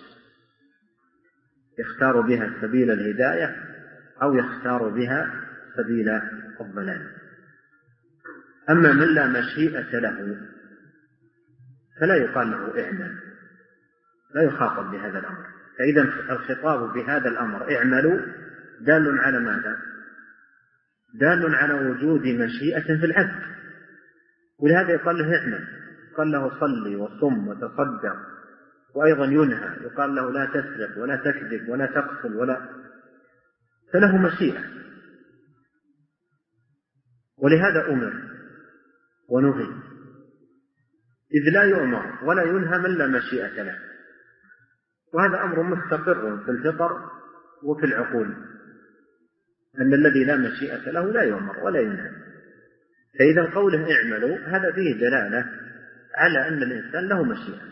يختار بها سبيل الهداية أو يختار بها سبيل الضلال. أما من لا مشيئة له فلا يقال له اعمل، لا يخاطب بهذا الأمر. فإذا الخطاب بهذا الأمر اعملوا دال على ماذا؟ دال على وجود مشيئة في العبد، ولهذا يقال له اعمل، يقال له صلي وصم وتصدق، وأيضا ينهى يقال له لا تسرق ولا تكذب ولا تقتل فله مشيئة. ولهذا أمر ونهي، إذ لا يؤمر ولا ينهى من لا مشيئة له، وهذا أمر مستقر في الفطر وفي العقول، أن الذي لا مشيئة له لا يؤمر ولا ينهى. فإذا قوله اعملوا هذا فيه دلالة على أن الإنسان له مشيئة،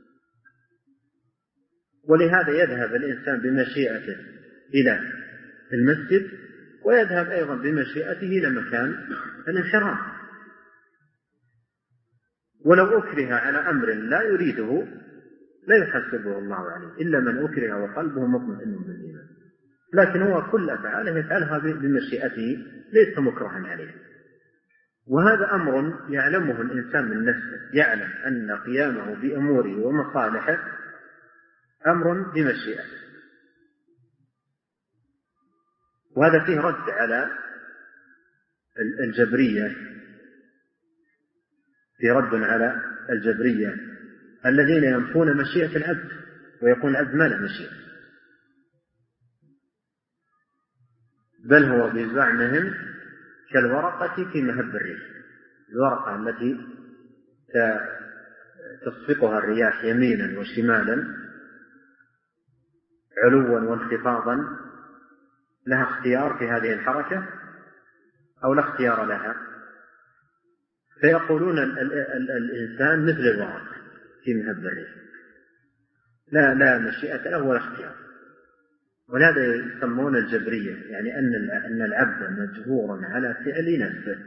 ولهذا يذهب الإنسان بمشيئته إلى المسجد ويذهب أيضا بمشيئته إلى مكان الانحراف. ولو أكره على أمر لا يريده لا يحسبه الله عليه إلا من أكره وقلبه مطمئن بالإيمان، لكن هو كل أفعاله يفعلها بمشيئته ليس مكرها عليه. وهذا أمر يعلمه الإنسان من نفسه، يعلم أن قيامه بأموره ومصالحه أمر بمشيئته. وهذا فيه رد على الجبرية، في رد على الجبرية الذين ينفون مشيئة العبد ويقول العبد ما له مشيئة، بل هو بزعمهم كالورقة في مهب الريح، الورقة التي تصفقها الرياح يمينا وشمالا علوا وانخفاضا، لها اختيار في هذه الحركة أو لا اختيار لها، فيقولون الإنسان مثل الورقة في مهب الريح لا مشيئة له ولا اختيار. ولهذا يسمون الجبرية، يعني أن العبد مجبور على فعل نفسه.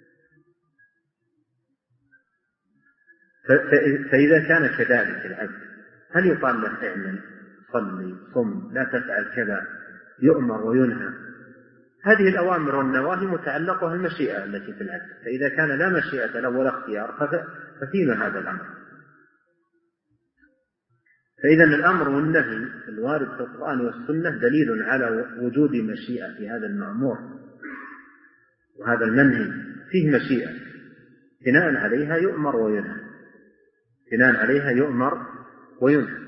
فإذا كان كذلك العبد هل يقال له اعمل صلي صم لا تفعل كذا، يؤمر وينهى؟ هذه الأوامر والنواهي متعلقها المشيئة التي في العبد، فإذا كان لا مشيئة له ولا اختيار ففيما هذا الأمر؟ فإذا الأمر والنهي الوارد في القرآن والسنة دليل على وجود مشيئة في هذا المأمور، وهذا المنهي فيه مشيئة بناء عليها يؤمر وينهى، بناء عليها يؤمر وينهى.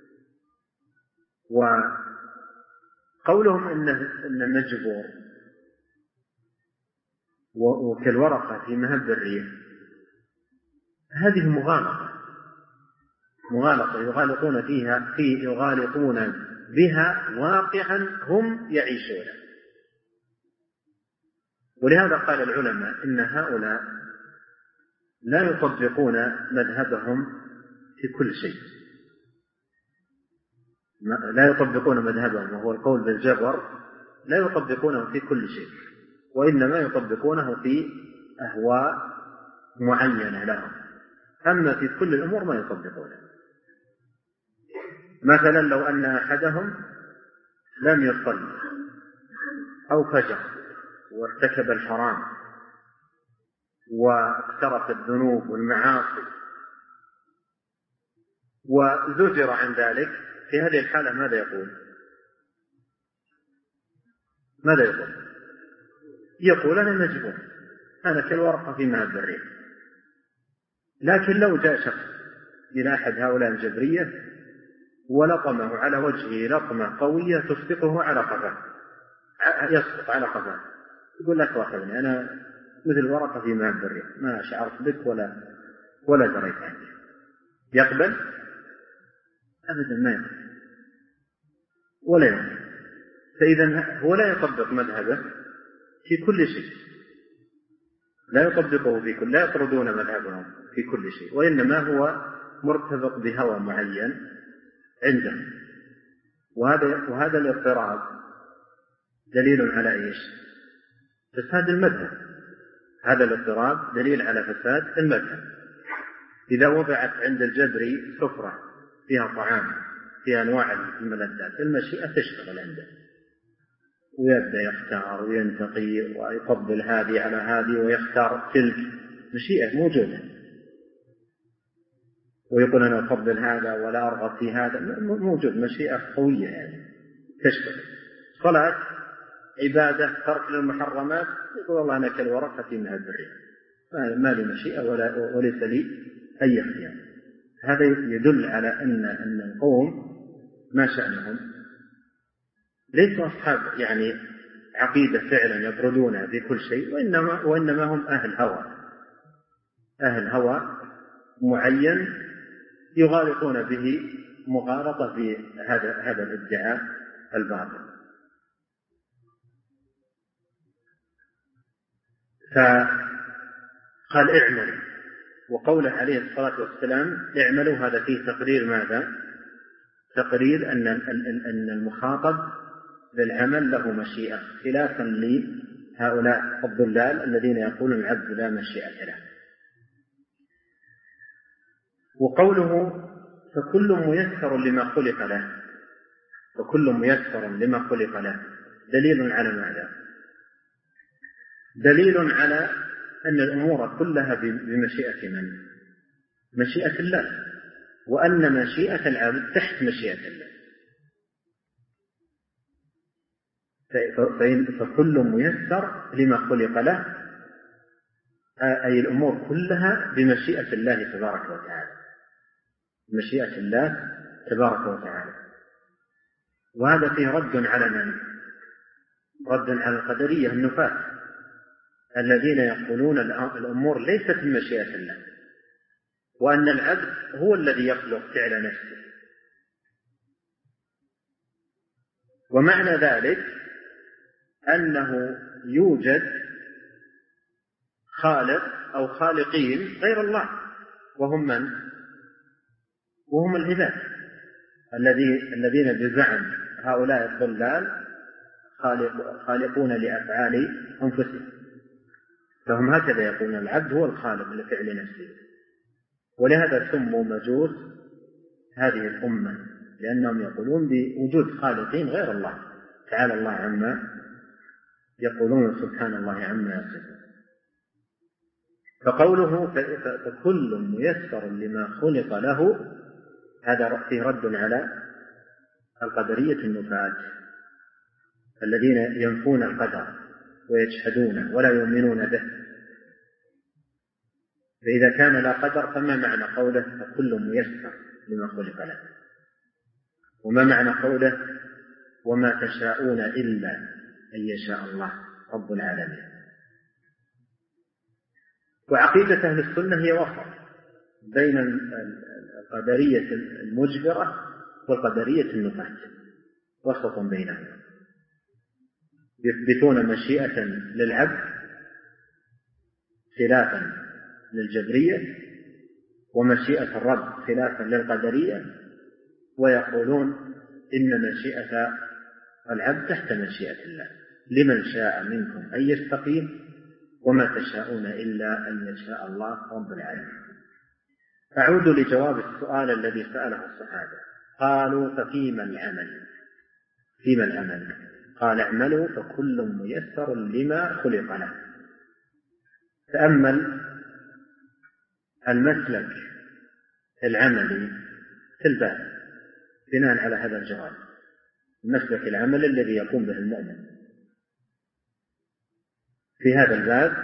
وقولهم إن مجبور وكالورقة في مهب الريح هذه مغالطة يغالطون بها واقعا هم يعيشونه. ولهذا قال العلماء إن هؤلاء لا يطبقون مذهبهم في كل شيء، لا يطبقون مذهبهم وهو القول بالجبر، لا يطبقونه في كل شيء، وإنما يطبقونه في أهواء معينة لهم، أما في كل الأمور ما يطبقونه. مثلا لو أن أحدهم لم يصلي أو فجر وارتكب الحرام واقترف الذنوب والمعاصي وزجر عن ذلك، في هذه الحالة ماذا يقول؟ يقول أنا مجبور، أنا كالورقة في مهب الريح. لكن لو جاء شخص إلى أحد هؤلاء الجبرية ولطمه على وجهه لطمة قوية تسقطه على قفاه، يسقط على قفاه، يقول لا تؤاخذني أنا مثل ورقة في مهب الريح، ما شعرت بك ولا دريت عنك، يقبل؟ أبدا ما يقبل ولا يقبل. فإذا هو لا يطبق مذهبه في كل شيء، لا يطبقه في كل، لا يطردون مذهبهم في كل شيء، وإنما هو مرتبط بهوى معين عنده. وهذا الاضطراب دليل على ايش؟ فساد المذهب. هذا الاضطراب دليل على فساد المذهب. إذا وضعت عند الجبري سفرة فيها طعام فيها أنواع الملذات، المشيئة تشتغل عنده ويبدأ يختار وينتقي ويفضل هذه على هذه ويختار تلك، مشيئة موجودة، ويقول أنا أفضل هذا ولا أرغب في هذا، موجود، مشيئة قوية يعني تشتغل. صلاة عبادة، ترك للمحرمات، يقول والله أنا كالورقة في مهد الريح، ما لي مشيئة وليس لي أي اختيار. هذا يدل على أن القوم ما شأنهم ليسوا أصحاب يعني عقيدة فعلا يفردونها بكل شيء، وإنما هم أهل هوى معين يغالطون به مغالطة في هذا الادعاء الباطل. فقال اعملوا، وقوله عليه الصلاة والسلام اعملوا هذا فيه تقرير ماذا؟ تقرير أن المخاطب بالعمل له مشيئة، خلافا لهؤلاء الضلال الذين يقولون العبد لا مشيئة له. وقوله فكل ميسر لما خلق له، فكل ميسر لما خلق له، دليل على ماذا؟ دليل على أن الأمور كلها بمشيئة من؟ مشيئة الله، وأن مشيئة العبد تحت مشيئة الله. فكل ميسر لما خلق له، أي الأمور كلها بمشيئة الله تبارك وتعالى، مشيئة الله تبارك وتعالى. وهذا فيه رد على من؟ رد على القدرية النفاة الذين يقولون الأمور ليست بمشيئة الله، وأن العبد هو الذي يخلق فعل نفسه. ومعنى ذلك أنه يوجد خالق أو خالقين غير الله، وهم من؟ وهم العباد الذين بزعم هؤلاء الضلال خالقون لأفعال أنفسهم. فهم هكذا يقولون العبد هو الخالق لفعل نفسه، ولهذا سموا مجوس هذه الأمة، لأنهم يقولون بوجود خالقين غير الله، تعالى الله عما يقولون، سبحان الله عما يصفون. فقوله فكل ميسر لما خلق له، هذا فيه رد على القدرية النفاة الذين ينفون القدر ويجحدونه ولا يؤمنون به. فإذا كان لا قدر فما معنى قوله فكل ميسر لما خلق له؟ وما معنى قوله وما تشاءون إلا أن يشاء الله رب العالمين؟ وعقيدة أهل السنة هي وسط بين القدرية المجبرة والقدرية النفاة، وسط بينهم، يثبتون مشيئة للعبد خلافا للجبرية، ومشيئة الرب خلافا للقدرية، ويقولون إن مشيئة العبد تحت مشيئة الله، لمن شاء منكم أن يستقيم وما تشاءون إلا أن يشاء الله رب العالمين. أعود لجواب السؤال الذي سأله الصحابة، قالوا ففيما العمل؟ فيما العمل؟ قال اعملوا فكل ميسر لما خلق له. تأمل المسلك العملي في الباب بناء على هذا الجواب، المسلك العمل الذي يقوم به المؤمن في هذا الباب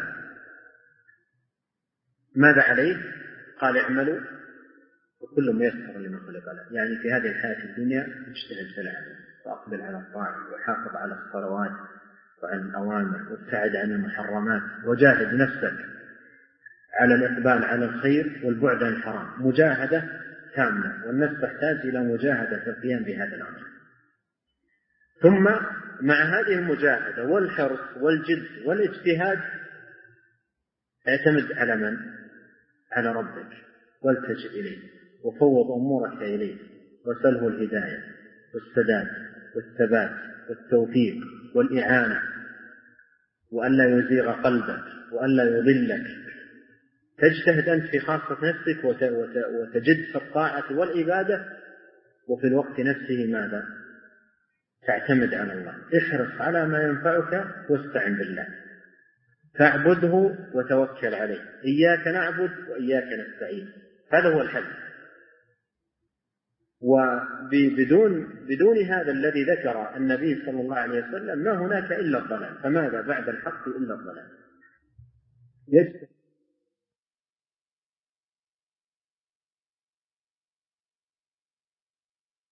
ماذا عليه؟ قال اعملوا وكل ميسر لما خلق له، يعني في هذه الحياة الدنيا اجتهد في العمل وأقبل على الطاعة وحافظ على الصلوات وعن الأوامر وابتعد عن المحرمات، وجاهد نفسك على الإقبال على الخير والبعد عن الحرام، مجاهدة تامة، والنفس تحتاج إلى مجاهدة في القيام بهذا الأمر. ثم مع هذه المجاهدة والحرص والجد والاجتهاد اعتمد على من؟ على ربك، والتجئ إليه وفوض أمورك إليه، وسله الهداية والسداد والثبات والتوفيق والإعانة، وأن لا يزيغ قلبك وأن لا يضلك تجتهد أنت في خاصة نفسك وتجد في الطاعة والعبادة، وفي الوقت نفسه ماذا؟ تعتمد على الله، احرص على ما ينفعك واستعن بالله، فاعبده وتوكل عليه، إياك نعبد وإياك نستعين، هذا هو الحل. وبدون هذا الذي ذكر النبي صلى الله عليه وسلم ما هناك إلا الضلال، فماذا بعد الحق إلا الضلال.